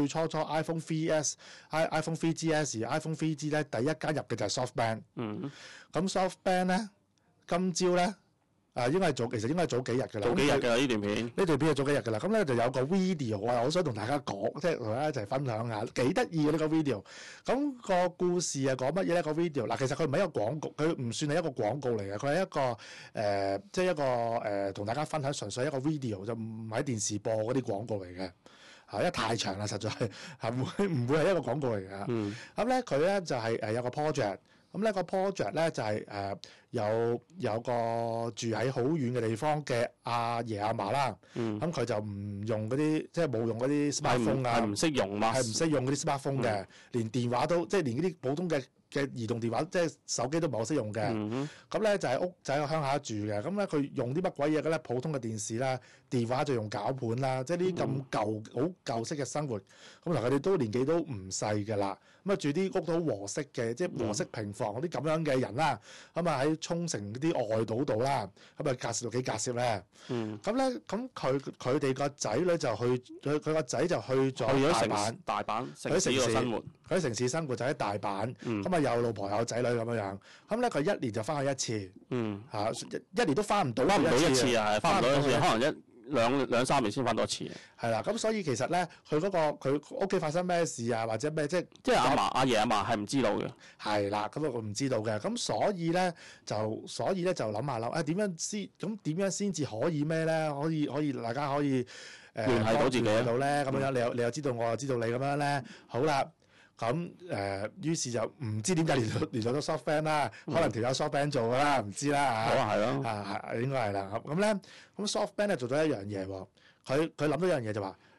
iPhone 3S、iPhone 3GS、iPhone 3G 咧，第一間入嘅就係 SoftBank。咁 SoftBank 咧，今朝咧其實應該係早幾日㗎啦。 早幾日㗎呢段片。呢段片係早幾日㗎啦。咁咧就有個 video， 我又好想同大家講，即係同大家一齊分享下，幾得意嘅呢個 video。咁個故事係講乜嘢咧？個 video 嗱，其實佢唔係一個廣告，佢唔算係一個廣告嚟嘅，佢係一個即係一個同大家分享純粹一個 video， 就唔係電視播嗰啲廣告嚟嘅。因為太長啦，實在係唔會係一個廣告嚟嘅。咁咧佢咧就係有個 project。咁呢個 project 咧就係有個住喺好遠嘅地方嘅阿爺阿嫲啦，咁佢就唔用嗰啲即係冇用嗰啲 smartphone 啊， 唔識用嘛， 係唔識用嗰啲 smartphone 嘅，連電話都即係連嗰啲普通嘅移動電話即係手機都唔係好識用嘅。咁咧就喺屋仔喺鄉下住嘅，咁咧佢用啲乜鬼嘢嘅咧？普通嘅電視啦，電話就用攪盤啦，即係呢啲咁好舊式嘅生活。咁嗱，佢哋都年紀都唔細㗎啦。咁啊住啲屋都好和式嘅，即係和式平房嗰啲咁樣嘅人啦。咁啊喺沖繩啲外島度啦，咁啊隔涉到幾隔涉咧。咁咧咁佢哋個仔女就去佢個仔就去咗大阪城市生活。 佢喺城市生活就喺大阪。咁啊有老婆有仔女咁樣樣。咁咧佢一年就翻去一次。一年都翻唔到一次啊，翻唔到一次，可能兩三年先翻多次。 係啦，咁所以其實咧，佢屋企發生咩事啊，或者咩即係阿爺阿嫲係唔知道嘅。 係啦，咁佢唔知道嘅，咁所以咧就諗下點樣先至可以咩咧？可以大家可以聯繫到自己到咧，咁樣你又知道我又知道你咁樣咧，好啦。咁於是就唔知點解聯絡到 SoftBank 啦，可能條友 SoftBank 做㗎啦，唔知啦嚇。 可能係咯。 應該係啦。咁咧，咁 SoftBank 咧做咗一樣嘢喎。佢諗到一樣嘢就話：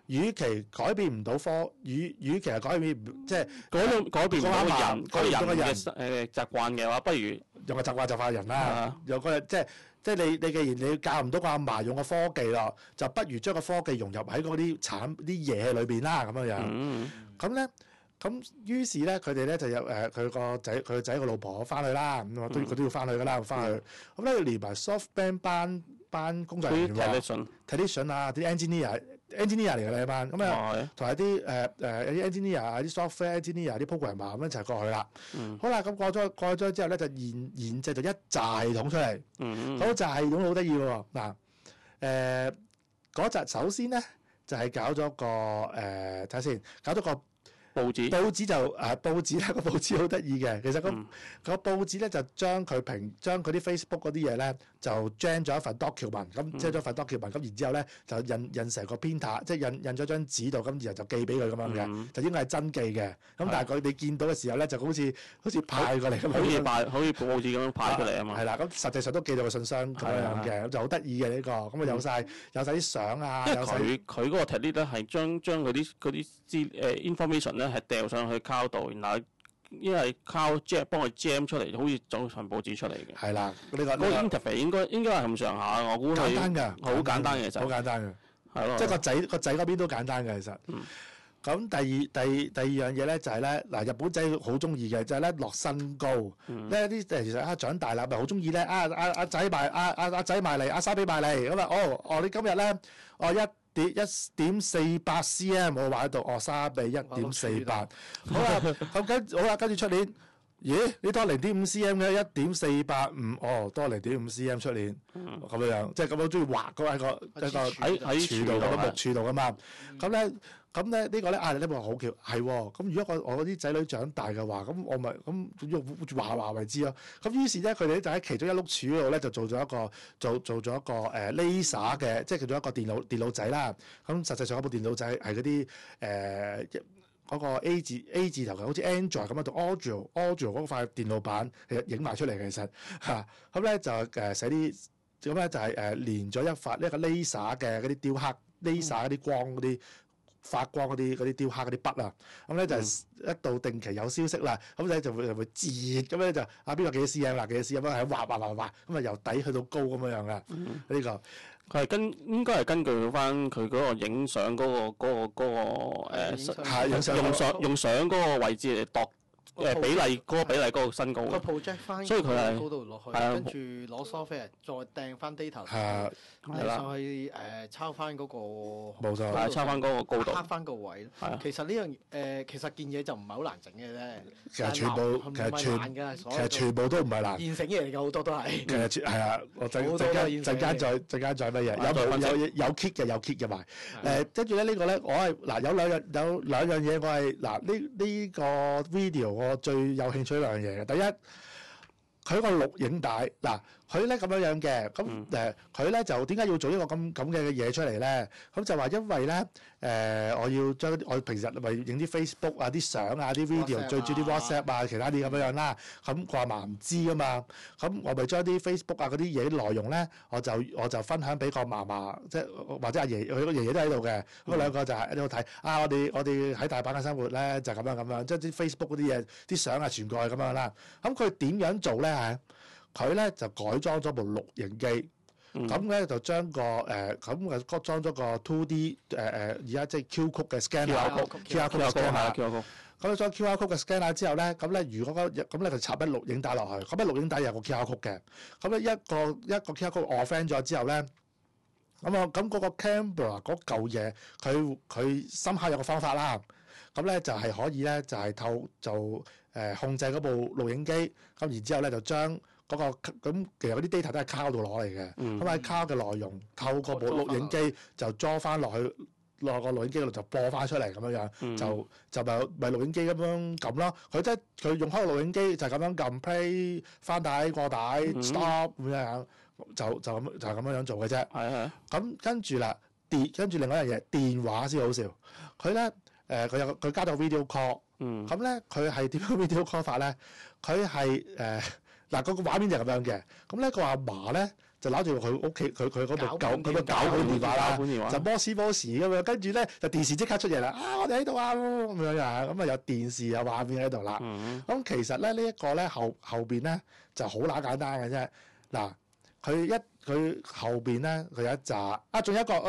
與其改變唔到與其係改變即係改變唔到個人嘅習慣嘅話，不如用個習慣就化人啦。有個即係你既然你教唔到個阿嫲用個科技咯，就不如將個科技融入喺嗰啲啲嘢裏邊啦咁樣樣。咁咧。咁於是咧，佢哋咧就有佢個仔個老婆翻去啦，咁佢都要翻去噶啦，翻去。咁咧連埋 SoftBank 班工作人員喎 ，technician 啊，啲 engineer 嚟嘅呢班，咁啊同埋啲有啲 engineer 啊，啲 software engineer 啲 programmer 咁一齊過去啦。好啦，咁過咗之後咧，就研製就一紮系統出嚟。嗰紮系統好得意喎，嗱嗰紮首先咧就係搞咗個睇下先，搞咗個。報紙就報紙咧，個報紙好得意嘅。其實個報紙咧就將佢啲 Facebook 嗰啲嘢咧就 gen 咗一份 document， 咁即係咗份 document， 咁然之後咧就印成個 printer， 即係印咗張紙度，咁然後就寄俾佢咁樣嘅，就應該係真寄嘅。咁但係佢哋見到嘅時候咧就好似派過嚟咁樣， 好似報紙咁樣派過嚟啊嘛。 係啦，咁實際上都寄到個信箱咁樣嘅，咁就好得意嘅呢個。咁啊有晒啲相啊， 因為佢嗰個 technique 咧係將佢啲information。係掉上去 cloud 度，然後因為 cloud 幫佢 jam 出嚟，好似做份報紙出嚟嘅。 係啦，呢個 interface 應該係咁上下，我估係簡單㗎， 好簡單嘅其實。 好簡單嘅， 係咯。 即係個仔嗰邊都簡單嘅其實。咁第二樣嘢咧就係咧嗱，日本仔好中意嘅就係咧落身高。呢啲其實長大啦，咪好中意咧阿仔埋嚟，阿沙比埋嚟咁啊！你今日咧1.48 cm 我話喺度，沙比1.48。好啦，跟住出年，咦？你多0.5 cm 嘅1.485，多0.5 cm 出年咁樣，即係咁樣中意畫嗰喺柱度嗰木柱度噶嘛。咁咧呢個咧呢個好巧係喎。咁如果我啲仔女長大嘅話，咁我咪咁用畫為之咯。咁於是咧佢哋就喺其中一碌柱嗰度咧就做咗一個laser 嘅，即係叫做一個電腦仔啦。咁實際上嗰部電腦仔係嗰啲嗰個 A 字頭嘅，好似 Android 咁樣，同 Audio 嗰塊電腦板其實影埋出嚟嘅，其實嚇。咁咧就寫啲咁咧就係連咗一個 laser 嘅嗰啲雕刻 laser 嗰啲光嗰啲。發光嗰啲雕刻嗰啲筆啊，咁咧就一到定期有消息啦，咁咧就會截咁咧就邊個幾多 cm 啦，幾多 cm 咁喺畫，咁啊由底去到高咁樣噶，呢個佢應該係根據翻佢嗰個影相嗰個用相嗰個位置嚟度。比例嗰個身高， 個 project 翻所以佢係高度落去，跟住攞 software 再掟翻 data，係啦，上去抄翻嗰個， 冇錯， 抄翻嗰個高度， 黑翻個位。其實呢樣其實件嘢就唔係好難整嘅啫。 其實全部都唔係難。 現成嘢嚟㗎，好多都係。 其實係啊，我陣間再乜嘢？有 kit 嘅埋。跟住咧呢個咧，我係嗱有兩樣嘢，我係嗱呢個 video。我最有興趣一樣嘢嘅，第一，佢個錄影帶嗱，佢咧咁樣嘅，咁佢咧就點解要做一個咁嘅嘢出嚟咧？咁就話因為咧，我要將我平時咪影啲 Facebook 啊、啲相啊、啲 video，最主要啲 WhatsApp 啊、其他啲咁樣啦。咁個阿嫲唔知噶嘛，咁我咪將啲 Facebook 啊嗰啲嘢啲內容咧，我就分享俾個嫲嫲，即係或者阿爺，佢個爺爺都喺度嘅。咁兩個就喺度睇我哋喺大阪嘅生活咧，就咁樣，即係啲 Facebook 嗰啲嘢、啲相啊傳過去咁樣啦。咁佢點樣做咧？佢咧就改裝咗部錄影機，咁咧就將個裝咗個 2D 而家即係 Q 曲嘅 scanner， QR code scanner。咁裝 QR code 嘅 scanner 之後咧，咁咧如果咁咧就插一錄影帶落去，咁咧錄影帶有個 QR code嘅，咁咧一個 QR code offend 咗之後咧，咁嗰個 camera 嗰嚿嘢，佢深刻有個方法啦。咁咧就係可以咧，就係控制嗰部錄影機，咁然之後咧就將嗰咁其實嗰啲 data 都係 cloud 度攞嚟嘅，咁喺 cloud 嘅內容透過部錄影機就裝翻落個錄影機度就播翻出嚟咁樣，就咪錄影機咁樣撳咯。佢用開個錄影機就係咁樣撳 play 翻帶過帶 stop 咁樣，就係咁樣做嘅啫。咁跟住啦，跟住另外一樣嘢電話先好笑，佢咧。佢加咗 video call，咁咧佢係點樣 video call 法咧？佢係嗰個畫面就係咁樣嘅，咁咧個阿嫲咧就攞住佢屋企佢嗰部佢個攪盤電話啦，就摩斯咁樣，跟住咧就電視即刻出現啦，我哋喺度啊咁樣啊，咁啊有電視有畫面喺度啦。咁其實咧呢一個咧後邊咧就好乸簡單嘅啫。嗱，佢後邊咧佢有一紮啊，仲有一個，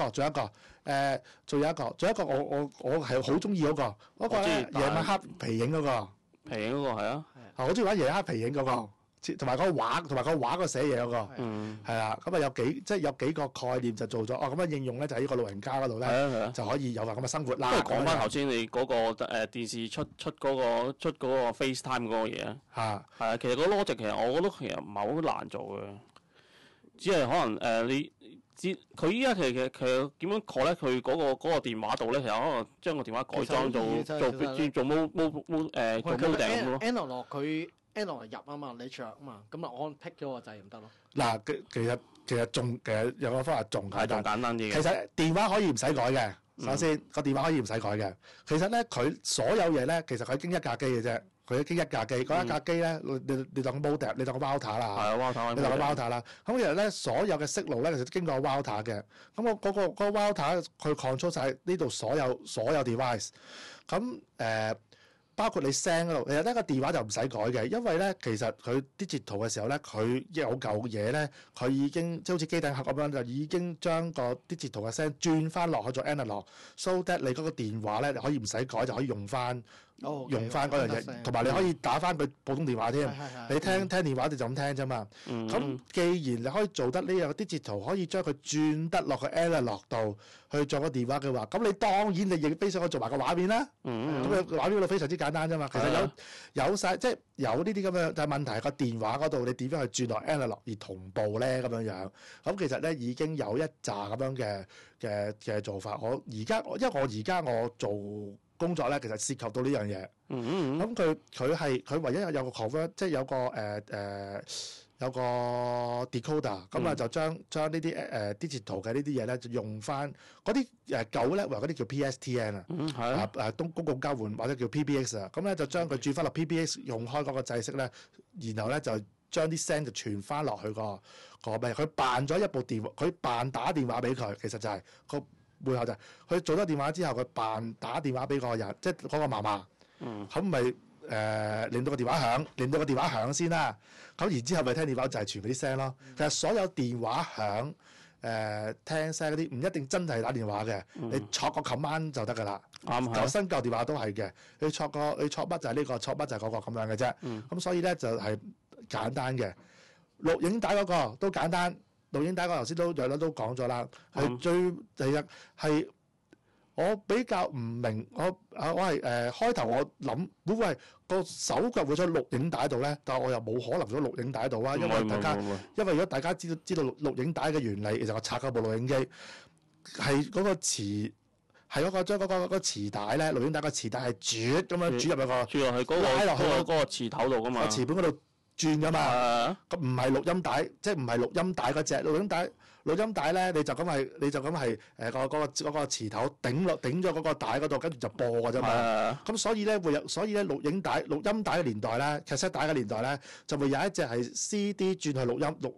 我係好中意嗰個咧夜晚黑皮影嗰個。 皮影嗰個係啊， 我中意玩夜黑皮影嗰個，同埋個畫個寫嘢嗰個，係啦。咁啊有幾個概念就做咗，咁啊應用咧就喺呢個老人家嗰度咧，就可以有咁嘅生活啦。 不過講翻頭先你嗰個電視出嗰個 FaceTime 嗰個嘢啊，係啊，其實個 logic 其實我覺得其實唔係好難做嘅，只係可能你知佢依家其實點樣 connect 佢嗰個電話度咧？其實可能將個電話改裝做 modem 咁咯。 analog 佢 analog 入啊嘛，你着啊嘛，咁啊按 pick 咗個掣唔得咯。 嗱，其實有個方法仲簡單啲嘅。 其實電話可以唔使改嘅，首先個電話可以唔使改嘅。其實咧佢所有嘢咧，其實佢經一架機嘅啫。佢經一架機，嗰一架機咧，你當 modem，你當個 router 啦， 係 router， 你當個 router 啦。咁其實咧，所有嘅 signal咧，其實經過 router 嘅。咁我嗰個 router 佢 control 晒呢度所有 device。咁包括你聲嗰度，其實呢個電話就唔使改嘅，因為咧其實佢 digital 嘅時候咧，佢有嚿嘢咧，佢已經即係好似機頂盒咁樣，就已經將個 digital 嘅聲轉翻落去做 analog，so that 你嗰個電話咧，你可以唔使改就可以用翻。用翻嗰樣嘢，同埋你可以打翻佢普通電話添。你聽電話你就咁聽啫嘛。咁既然你可以做得呢樣 digital，可以將佢轉得落去 analog 度去做個電話嘅話，咁你當然你亦非常可以做埋個畫面啦。咁個畫面度非常之簡單啫嘛。其實有晒即係有呢啲咁樣，但係問題係個電話嗰度你點樣去轉落 analog 而同步咧咁樣樣。咁其實咧已經有一紮咁樣嘅做法。因為我而家我做工作咧，其實涉及到呢樣嘢。咁佢唯一有個 convert， 即係有個 decoder， 咁啊就將呢啲digital 嘅呢啲嘢咧，就用翻嗰啲舊咧，或嗰啲叫 PSTN 公共交換或者叫 PBX 啊，咁咧就將佢轉翻落 PBX， 用開嗰個制式咧，然後咧就將啲聲就傳翻落去個咩？佢扮咗一部電話，佢扮打電話俾佢，其實就係個背後就係佢做咗電話之後，佢扮打電話俾個人，即係嗰個嫲嫲。咁咪令到個電話響先啦。咁然之後咪聽電話就係傳嗰啲聲咯。其實所有電話響聽聲嗰啲唔一定真係打電話嘅，你戳個 command 就得㗎啦。舊新舊電話都係嘅，你戳乜就係呢個，戳乜就係嗰個咁樣嘅啫。咁所以咧就係簡單嘅。錄影帶嗰個都簡單。錄影帶我頭先都講咗啦，係第一係我比較唔明，我係開頭我諗會唔會個手腳會咗錄影帶度咧？但係我又冇可能咗錄影帶度啊，因為如果大家知道錄影帶嘅原理，其實我拆嗰部錄影機係嗰個磁。係嗰個將嗰個磁帶咧，錄影帶個磁帶係轉咁樣轉入去轉落去拉落去嗰個磁頭度噶嘛， 磁盤嗰度轉噶嘛，咁唔係錄音帶，即係唔係錄音帶嗰隻錄音帶咧，你就咁係嗰個磁頭頂咗嗰個帶嗰度，跟住就播㗎啫嘛。咁所以咧錄音帶嘅年代咧，cassette 帶嘅年代咧，就會有一隻係 CD 轉去錄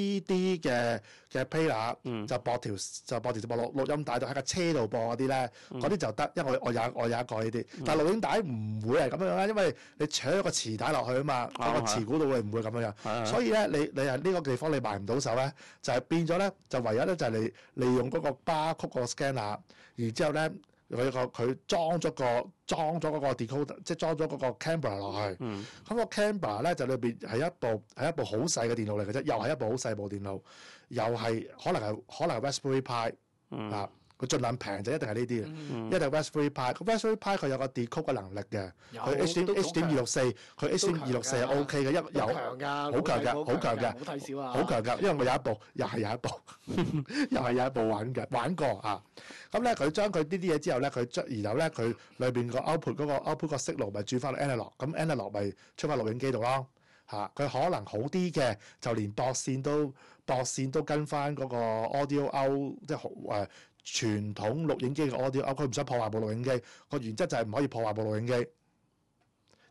CD 嘅 player，就播條錄音帶度喺架車度播嗰啲咧，嗰啲就得，因為我有一個呢啲。但係錄影帶唔會係咁樣啦，因為你扯咗個磁帶落去啊嘛，嗰個磁鼓度唔會咁樣。所以咧你係呢個地方你買唔到手咧，就係變咗咧。就唯一咧就係你利用嗰個巴曲個 scanner， 然之後咧佢裝咗嗰個 decoder， 即係裝咗嗰個 camera 落去。咁個 camera 咧就裏邊係一部好細嘅電腦嚟嘅啫，又係一部好細部電腦，又係可能係 Raspberry Pi 啊。佢盡量平就一定係呢啲嘅，一定係 Raspberry Pi。個 Raspberry Pi 佢有個 decode 嘅能力嘅，佢 H.264， 佢 H.264 係 OK 嘅，有好強嘅，好強嘅， 冇睇少啊！ 好強嘅，因為我有一部，又係有一部玩過啊。咁咧佢將佢呢啲嘢之後咧，然後咧佢裏邊個 output 個 signal 咪轉翻去 analog， 咁 analog 咪出翻錄影機度咯。佢可能好啲嘅，就連駁線都跟翻嗰個 audio out， 即係傳統錄影機嘅 audio out， 佢唔想破壞部錄影機。個原則就係唔可以破壞部錄影機。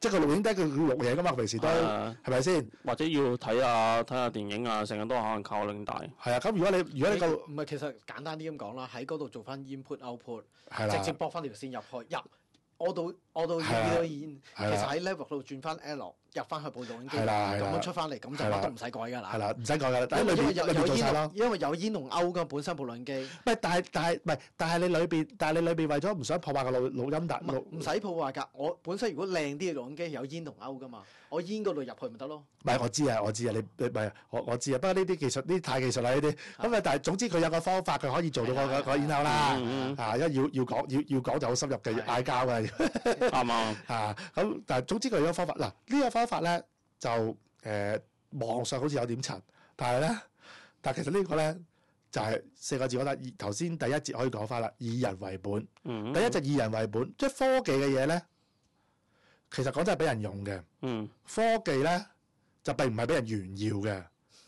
即係個錄影帶佢錄嘢噶嘛，平時都係咪先？ 或者要睇下電影啊，成日都可能靠錄影帶。 係啊，咁如果你個唔係，其實簡單啲咁講啦，喺嗰度做翻 input output， 係啦直接駁翻條線入去我到現，其實喺 level 度轉翻 L 入翻去部錄影機，咁樣出翻嚟，咁就乜都唔使改㗎啦。 係啦，唔使改㗎啦。但係裏邊做晒咯。 因為有煙同勾㗎本身部錄影機。 唔係，但係你裏邊為咗唔想破壞個錄音帶， 唔使破壞㗎。我本身如果靚啲嘅錄影機有煙同勾㗎嘛，我煙嗰度入去咪得咯。 唔係，我知啊，你唔係我知啊。不過呢啲技術，呢啲太技術啦，呢啲。咁啊，但係總之佢有個方法，佢可以做到個煙勾啦。因為要講就好深入嘅，嗌交嘅。 啱啊！ 咁但係總之佢有個方法。嗱，呢個方法咧就網上好似有點陳，但其實呢個咧就係4個字。我覺得頭先第一節可以講翻啦，以人為本。第一就以人為本，即係科技嘅嘢咧，其實講真係俾人用嘅。科技咧就並唔係俾人炫耀嘅。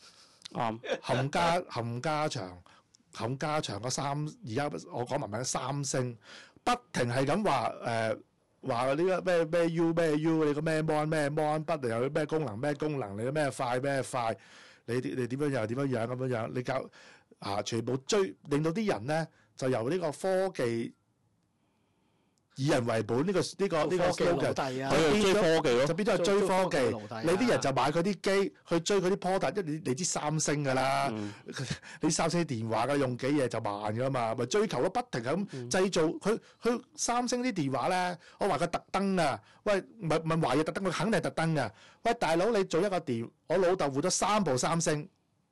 冚家祥個而家我講埋名三星，不停係咁話呢個咩 U 你個咩 mon 不定有咩功能，你個咩快，你點樣樣咁樣，你教全部令到啲人咧就由呢個科技以人為本呢個 slogan 追科技咯， 就變咗係追科技。你啲人就買佢啲機去追佢啲 product，因為你知三星㗎啦，你三星電話㗎用幾嘢就慢㗎嘛，咪追求咯，不停咁製造。佢三星啲電話咧，我話佢特登啊，喂唔係華裔特登，佢肯定係特登㗎。喂大佬，你做一個我老豆換咗3部三星。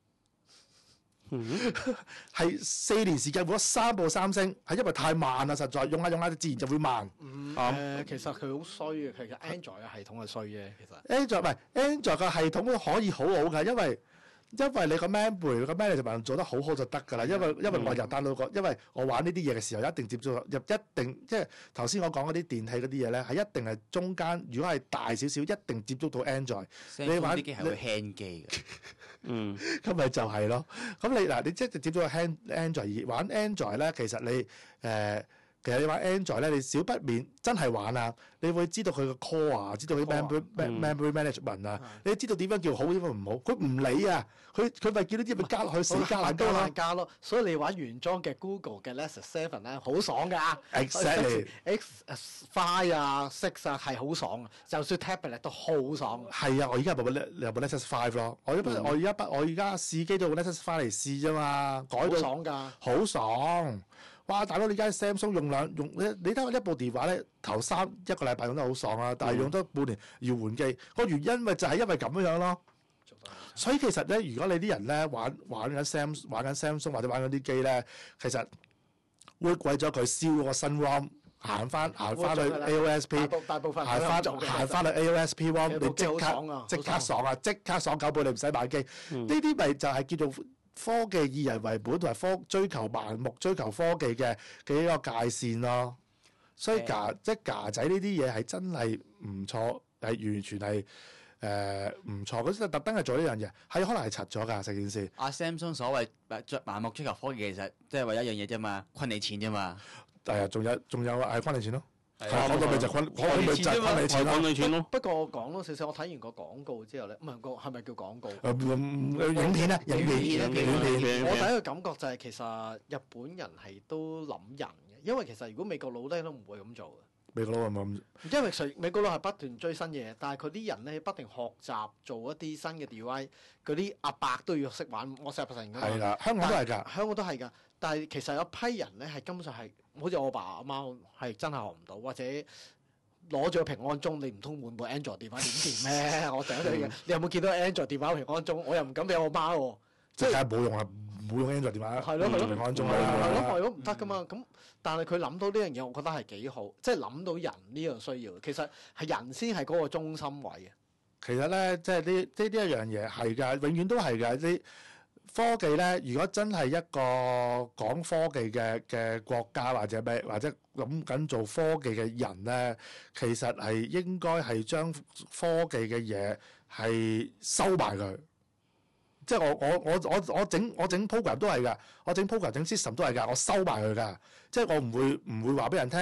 係4年時間換咗3部三星，係因為太慢啦，實在用下自然就會慢。 其實佢好衰嘅，其實 Android 嘅系統係衰嘅，其實。 Android 嘅系統都可以好㗎，因為你個 management 做得好就得㗎啦。因為我又 download 過，因為我玩呢啲嘢嘅時候一定接觸即係頭先我講嗰啲電器嗰啲嘢咧，係一定係中間，如果係大少少，一定接觸到 Android。 你玩啲機係會 hang 機嘅。 咁咪就係咯。咁你即係接咗個 Android 玩 Android 咧，其實你玩 Android 咧，你少不免真係玩啊！你會知道佢個 core 啊，知道佢 memory management 啊，你知道點樣叫好，點樣唔好。佢唔理啊，佢咪叫啲嘢加落去死加爛加咯。所以你玩原裝嘅 Google 嘅 Nexus 7咧，好爽㗎。 Exactly X5 啊6啊係好爽啊，就算 tablet 都好爽。 係啊，我而家有部 Nexus 5咯。我而家試機都用 Nexus 5嚟試啫嘛，改到爽㗎， 好爽。哇！大佬，你而家 Samsung 用你睇我一部電話咧，頭一個禮拜用得好爽啊，但係用得半年要換機，個原因咪就係因為咁樣咯。所以其實咧，如果你啲人咧玩緊 Samsung 或者玩緊啲機咧，其實會為咗佢燒嗰個新 ROM， 行翻去 AOSP， 大部分行翻去 AOSP ROM， 你即刻爽啊！即刻爽9倍，你唔使買機。呢啲咪就係叫做科技以人為本，同埋追求盲目追求科技嘅一個界線咯。所以即係架仔呢啲嘢係真係唔錯，係完全係唔錯。嗰啲特登係做呢樣嘢，係可能係柒咗㗎成件事。 Samsung 所謂盲目追求科技，其實即係為一樣嘢啫嘛，坤你錢啫嘛。 仲有係坤你錢咯。講到咪就坤你錢咯。 不過我講多少少，我睇完個廣告之後咧，唔係係咪叫廣告？ 影片啊，影片。 我第一個感覺就係其實日本人係都諗人嘅，因為其實如果美國佬咧都唔會咁做嘅。 美國佬係冇咁。 因為美國佬係不斷追新嘢，但係佢啲人咧不斷學習做一啲新嘅 device， 嗰啲阿伯都要識玩 WhatsApp 成㗎嘛。 係啦，香港都係㗎。 香港都係㗎，但係其實有批人咧係根本上係，好似我爸阿媽係真係學唔到，或者攞咗平安鐘，你唔通換部 Android 電話點掂咩？我成日都嘅，你有冇見到 Android 電話平安鐘？我又唔敢俾我媽喎。 即係冇用啊！冇用 Android 電話， 係咯， 平安鐘係咯，唔得噶嘛。咁但係佢諗到呢樣嘢，我覺得係幾好，即係諗到人呢樣需要。其實係人先係嗰個中心位嘅。 其實咧，即係呢一樣嘢係㗎，永遠都係㗎。啲科技咧，如果真係一個講科技嘅國家或者諗緊做科技嘅人咧，其實係應該係將科技嘅嘢係收埋佢。即係我整 program 都係㗎，我整 program 整 system 都係㗎，我收埋佢㗎。即係我唔會話俾人聽，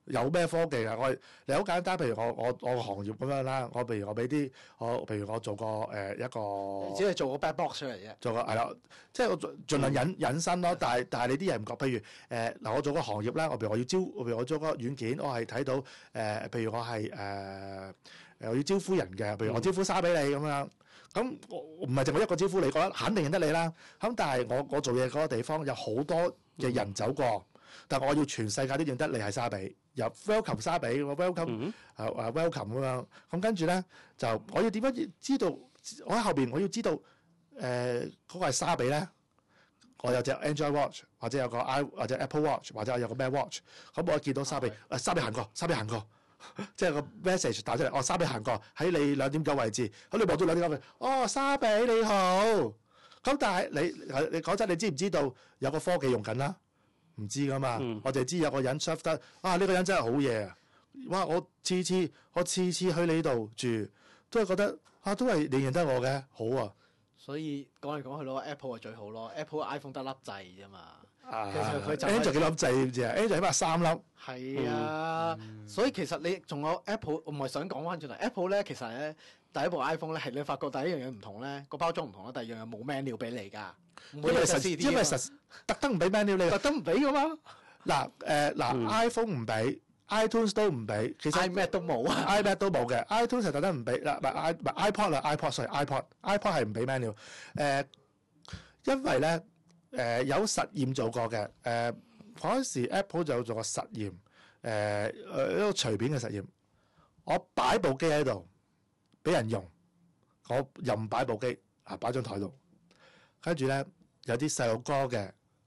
有咩科技啊？你好簡單，譬如我個行業咁樣啦，譬如我俾啲譬如我做個一個， 只係做個 black box 出嚟啫。 做個係啦，即係我盡量引申咯。但係你啲人唔覺，譬如嗱，我做個行業啦，譬如我做個軟件，我係睇到譬如我係我要招呼人嘅，譬如我招呼沙俾你咁樣。咁我唔係淨係一個招呼你，覺得肯定認得你啦。咁但係我做嘢嗰個地方有好多嘅人走過，但係我要全世界都認得你係沙比，由 welcome 沙比，welcome welcome 咁樣。咁跟住咧就我要點樣知道？我喺後邊我要知道嗰個係沙比咧。我有隻 Android Watch 或者有個或者 Apple Watch 或者有個咩 Watch， 咁我見到沙比，沙比行過，沙比行過。即係個 message 打出嚟，沙比行過喺你2.9位置，咁你望到2.9位，沙比你好。咁但係你講真，你知唔知道有個科技用緊啦？唔知噶嘛，我哋知有個人 serve 得，呢個人真係好嘢啊！哇，我次次去你度住，都係覺得都係你認得我嘅，好啊！ 所以講嚟講去咯 ，Apple 係最好咯 ，Apple iPhone 得粒掣啫嘛。 其實佢Android 幾粒掣知唔知啊？Android 起碼3粒。 係啊，所以其實你仲有 Apple，我唔係想講翻轉頭 Apple 咧，其實咧第一部 iPhone 咧係你發覺第一樣嘢唔同咧，個包裝唔同啦，第二樣嘢冇 menu 俾你㗎。因為特登唔俾 menu 你， 特登唔俾㗎嘛。嗱 iPhone 唔俾。iTunes 都唔俾，其實 iMac 都冇啊 ，iMac 都冇嘅 ，iTunes 係特登唔俾，唔係 iPod 啦 ，iPod 係唔俾 menu，因為咧有實驗做過嘅，嗰陣時 Apple 就做個實驗，一個隨便嘅實驗，我擺部機喺度俾人用，我任擺部機擺張台度，跟住咧有啲細路哥嘅，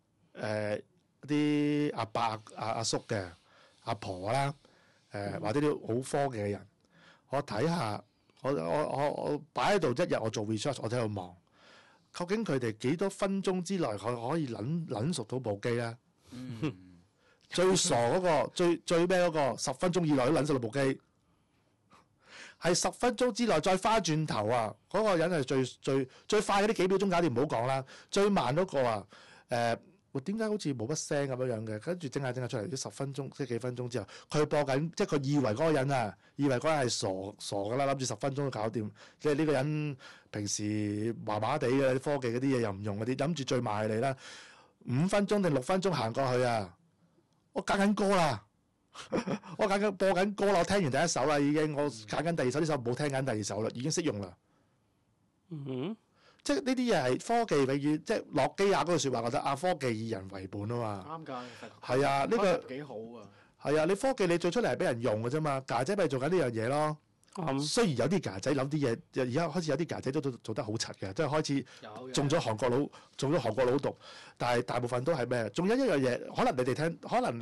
啲阿伯阿叔嘅。阿婆啦，或者啲好科技嘅人，我睇下，我擺喺度一日，我做 research，我喺度望，究竟佢哋幾多分鐘之內佢可以撚熟到部機咧？最傻嗰個，最咩嗰個，10分鐘以內都撚熟到部機，係10分鐘之內再翻轉頭啊！嗰個人係最快嗰啲幾秒鐘搞掂，唔好講啦，最慢嗰個啊，點解好似冇乜聲咁樣嘅？跟住整下出嚟，啲10分鐘即係幾分鐘之後，佢播緊，即係佢以為嗰個人啊，以為嗰個人係傻㗎啦，諗住10分鐘都搞掂。即係呢個人平時麻麻地嘅科技嗰啲嘢又唔用嗰啲，諗住最慢嚟啦。5分鐘定6分鐘行過去啊！我揀緊歌啦，我播緊歌啦，我聽完第一首啦已經，我揀緊第二首，呢首冇聽緊第二首啦，已經識用啦。即係呢啲嘢係科技，永遠即係諾基亞嗰句説話，覺得科技以人為本啊嘛。 啱㗎， 係啊，呢個幾好啊。 係啊，你科技你做出嚟係俾人用嘅啫嘛。架仔咪做緊呢樣嘢咯。雖然有啲架仔諗啲嘢，而家開始有啲架仔都做得好柒嘅，即係開始中咗韓國佬毒，但係大部分都係咩？仲有一樣嘢，可能你哋聽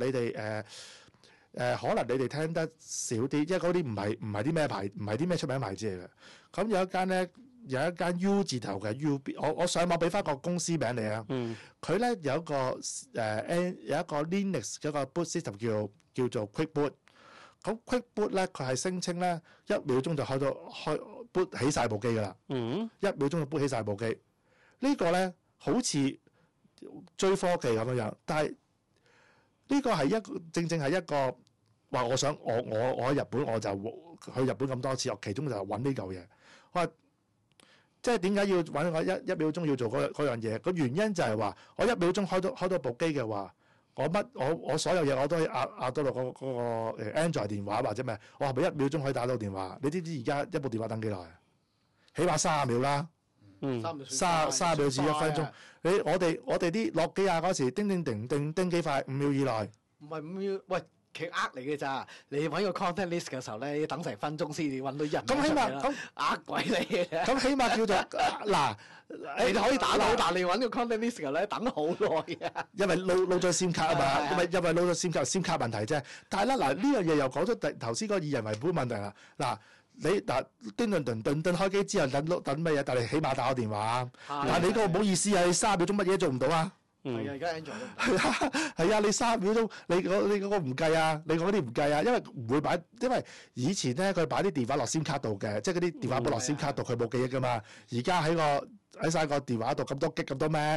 得少啲，因為嗰啲唔係啲咩牌，唔係啲咩出名牌子嚟嘅。咁有一間 U 字頭嘅 UB， 我上網俾翻個公司名你啊。佢咧有一個有一個 Linux 嘅一個 boot system 叫做 Quick Boot。咁 Quick Boot 咧，佢係聲稱咧1秒鐘就開 boot 起晒部機㗎啦。1秒鐘就 boot 起晒部機。呢個咧好似追科技咁樣，但係呢個係正係一個話，我想我喺日本，我就去日本咁多次，我其中就揾呢嚿嘢。我話即係點解要揾我一秒鐘要做嗰樣嘢？個原因就係話我1秒鐘開到部機嘅話，我所有嘢我都可以壓到落嗰個 Android 電話或者咩？我係咪1秒鐘可以打到電話？你知唔知而家一部電話等幾耐啊？起碼30秒啦，30秒至1分鐘。我哋啲諾基亞嗰時叮幾快，5秒以內。 唔係5秒，喂。佢你嘅咋？你揾個 content list 嘅時候咧，要等成分鐘先至揾到人。 咁起碼咁呃鬼你嘅。咁起碼叫做嗱， 你可以打到，但係你揾個 content list 嘅時候咧，等好耐啊。 因為撈咗 SIM 卡啊嘛，因為撈咗 SIM 卡問題啫。但係咧嗱，呢樣嘢又講咗頭先嗰個以人為本問題啦。嗱，你頓開機之後等乜嘢？但係起碼打個電話。但係你個唔好意思啊，你30秒鐘乜嘢都做唔到啊！ 係啊，而家 Android 都係啊，你30秒鐘，你嗰個唔計啊，你嗰啲唔計啊，因為唔會擺，因為以前咧佢擺啲電話落 SIM 卡度嘅，即係嗰啲電話簿落 SIM 卡度，佢冇記憶噶嘛。而家喺晒個電話度咁多 G 咁多 Mac，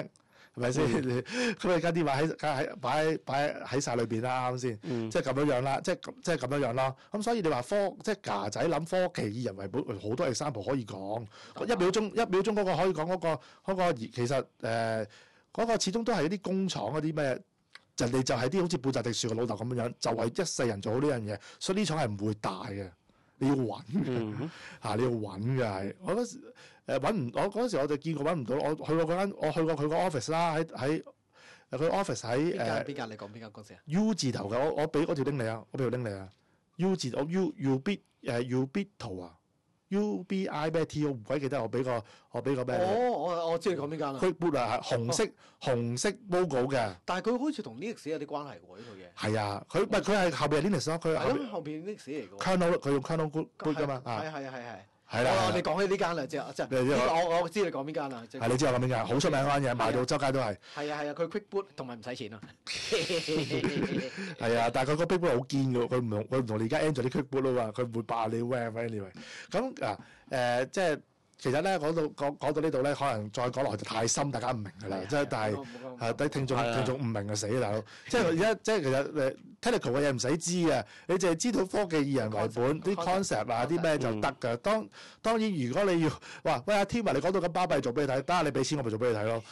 係咪先？咁你間電話擺喺晒裏邊啦，啱先？即係咁樣樣啦，即係咁樣樣咯。咁所以你話即係架仔諗科技以人為本，好多 example 可以講。1秒鐘嗰個可以講嗰個其實嗰個始終都係一啲工廠嗰啲咩，人哋就係啲好似布扎迪樹嘅老豆咁樣，就係一世人做好呢樣嘢，所以呢廠係唔會大嘅。你要揾嘅你要揾嘅係。我嗰時揾唔，我嗰時我就見過揾唔到。我去過佢個 office 啦，喺佢 office 喺邊間？你講邊間公司啊 ？U 字頭嘅，我俾嗰條 link 你啊，我俾條 link 你啊。U 字我 Ubito 啊 ，UBI 咩 T 我唔鬼記得，我俾個咩？ 我知你講邊間啦。 佢 boot 啊，紅色 logo 嘅。 但係佢好似同 Linux 有啲關係喎，呢套嘢。係啊，佢係後邊係 Linux 咯，佢係後邊 Linux 嚟嘅。 Kernel 佢用 Kernel boot 㗎嘛。係啦， 你講起呢間啦，即係我知你講邊間啦。 係你知我講邊間，好出名嗰間嘢，賣到周街都係。 係啊，佢 Quick Boot 同埋唔使錢啊。 係啊，但係佢個 Quick Boot 好堅㗎，佢唔同你而家 Android 啲 Quick Boot 啊嘛，佢唔會爆你 RAM anyway。咁即係其實咧講到呢度咧，可能再講落去就太深，大家唔明㗎啦。即係但係啲聽眾唔明就死啦，大佬。即係而家即係其實technical 嘅嘢唔使知嘅，你淨係知道科技以人為本，啲 concept 啊啲咩就得㗎。當然如果你要話喂阿 Tim 你講到咁巴閉做俾你睇，得啊你俾錢我咪做俾你睇咯。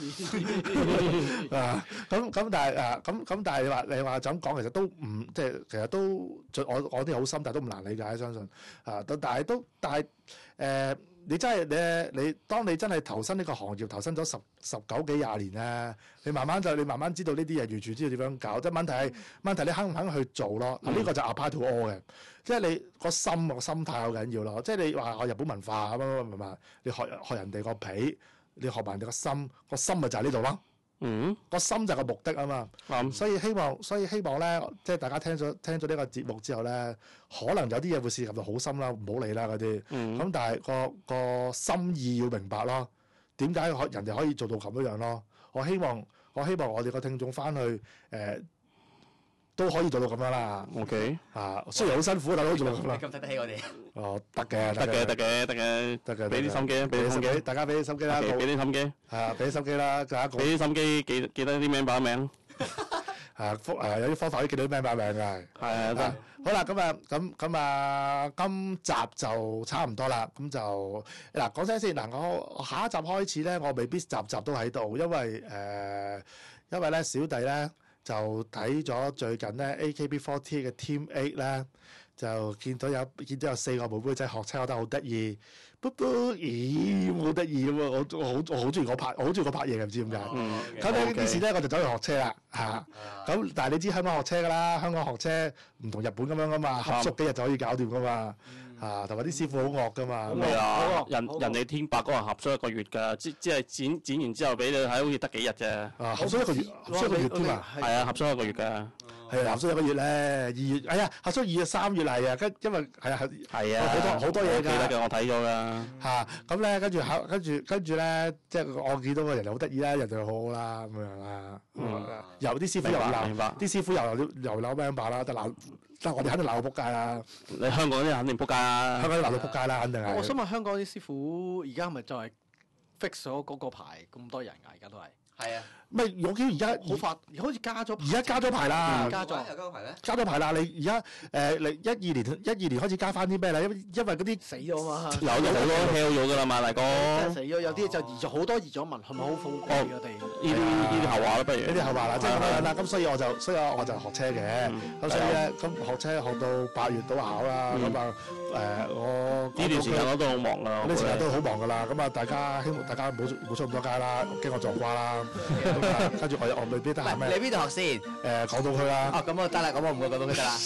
咁但係你話就咁講，其實都唔即係其實都我啲好深，但係都唔難理解，相信但係你真係你當你真係投身呢個行業，投身咗十九幾廿年咧，你慢慢知道呢啲嘢，完全知道點樣搞。即係問題你肯唔肯去做咯？呢個就 apply to all 嘅，即係你個心態好緊要咯。即係你話學日本文化咁你學人哋個皮，你學埋人哋個心咪就係呢度咯。個心就係個目的啊嘛。所以希望咧，即係大家聽咗呢個節目之後咧，可能有啲嘢會涉及到好深啦，唔好理啦嗰啲。咁但係個心意要明白咯。點解人哋可以做到咁樣咯？我希望我哋個聽眾翻去都可以做到咁樣啦。OK 雖然好辛苦，但都可以做到咁啦。 咁睇得起我哋。 哦，得嘅， 俾啲心機，俾啲心機， 大家俾啲心機啦， 俾啲心機， 俾啲心機啦，大家俾啲心機，記得啲名把名。 有啲方法可以記到啲名把名㗎。係好啦，咁今集就差唔多啦。咁就嗱講聲先，我下一集開始咧，我未必集都喺度，因為咧小弟咧就睇咗最近咧 AKB48 嘅 Team 8咧。就見到有4個妹妹仔學車，我覺得好得意，咦好得意咁喎！我好中意我好中意我拍嘢嘅，唔知點解。咁呢件事咧，我就走去學車啦嚇。咁但係你知香港學車㗎啦，香港學車唔同日本咁樣㗎嘛，合宿幾日就可以搞掂㗎嘛嚇，同埋啲師傅好惡㗎嘛。 係啊，人哋天白嗰個合宿1個月㗎，即係剪完之後俾你睇，好似得幾日啫。 合宿1個月，合宿1個月添啊？ 係啊，合宿1個月㗎。 係啊，合宿1個月咧，2月，哎呀，合宿2月、3月係啊，因為係啊，好多嘢㗎。記得嘅，我睇咗㗎。咁咧，跟住咧，即係我見到個人又好得意啦，人就好好啦，咁樣啦。有啲師傅又鬧，啲師傅又鬧 member 啦，但我哋肯定鬧到仆街啦。 你香港啲肯定仆街啦， 香港啲鬧到仆街啦，肯定係。 我想問香港啲師傅而家係咪就係 fix 咗嗰個牌咁多人㗎？而家都係。係啊。 唔係，我見而家好似加咗， 而家加咗牌啦， 加咗牌啦。你而家你12年開始加翻啲咩啦？因為嗰啲死咗嘛， 有好多 hell 咗㗎啦嘛，大哥。 死咗，有啲就移咗好多移咗民，係咪好諷刺我哋？ 呢啲後話啦，不如呢啲後話啦，即係咁樣啦。咁所以我就學車嘅，咁所以咧咁學車學到8月到考啦。咁我呢段時間我都好忙啦， 呢段時間都好忙㗎啦。咁大家希望大家唔好出咁多街啦，驚我撞瓜啦。跟住我未必得閒咩？ 你邊度學先？ 講到佢啦。 咁我得啦，咁我唔會講到佢得啦。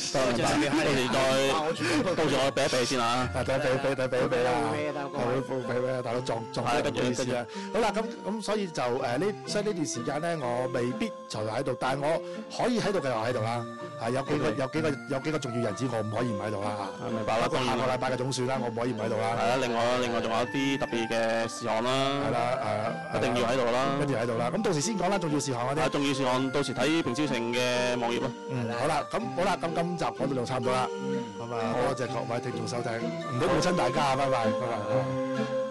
到時我俾一俾先啦。 俾啦。俾大佬撞跟住好啦，咁所以就所以呢段時間咧，我未必就喺度，但係我可以喺度嘅，我喺度啦。有幾個重要人子，我唔可以唔喺度啦。 明白啦。 下個禮拜嘅總選啦，我唔可以唔喺度啦。 係啦，另外仲有啲特別嘅事項啦。 係啦， 一定要喺度啦。 跟住喺度啦。咁到時先講啦，重要事項嗰啲。 重要事項到時睇平超城嘅網頁咯。 好啦，咁今集講到就差唔多啦。咁多謝各位聽眾收聽，唔好冇親大家，拜拜。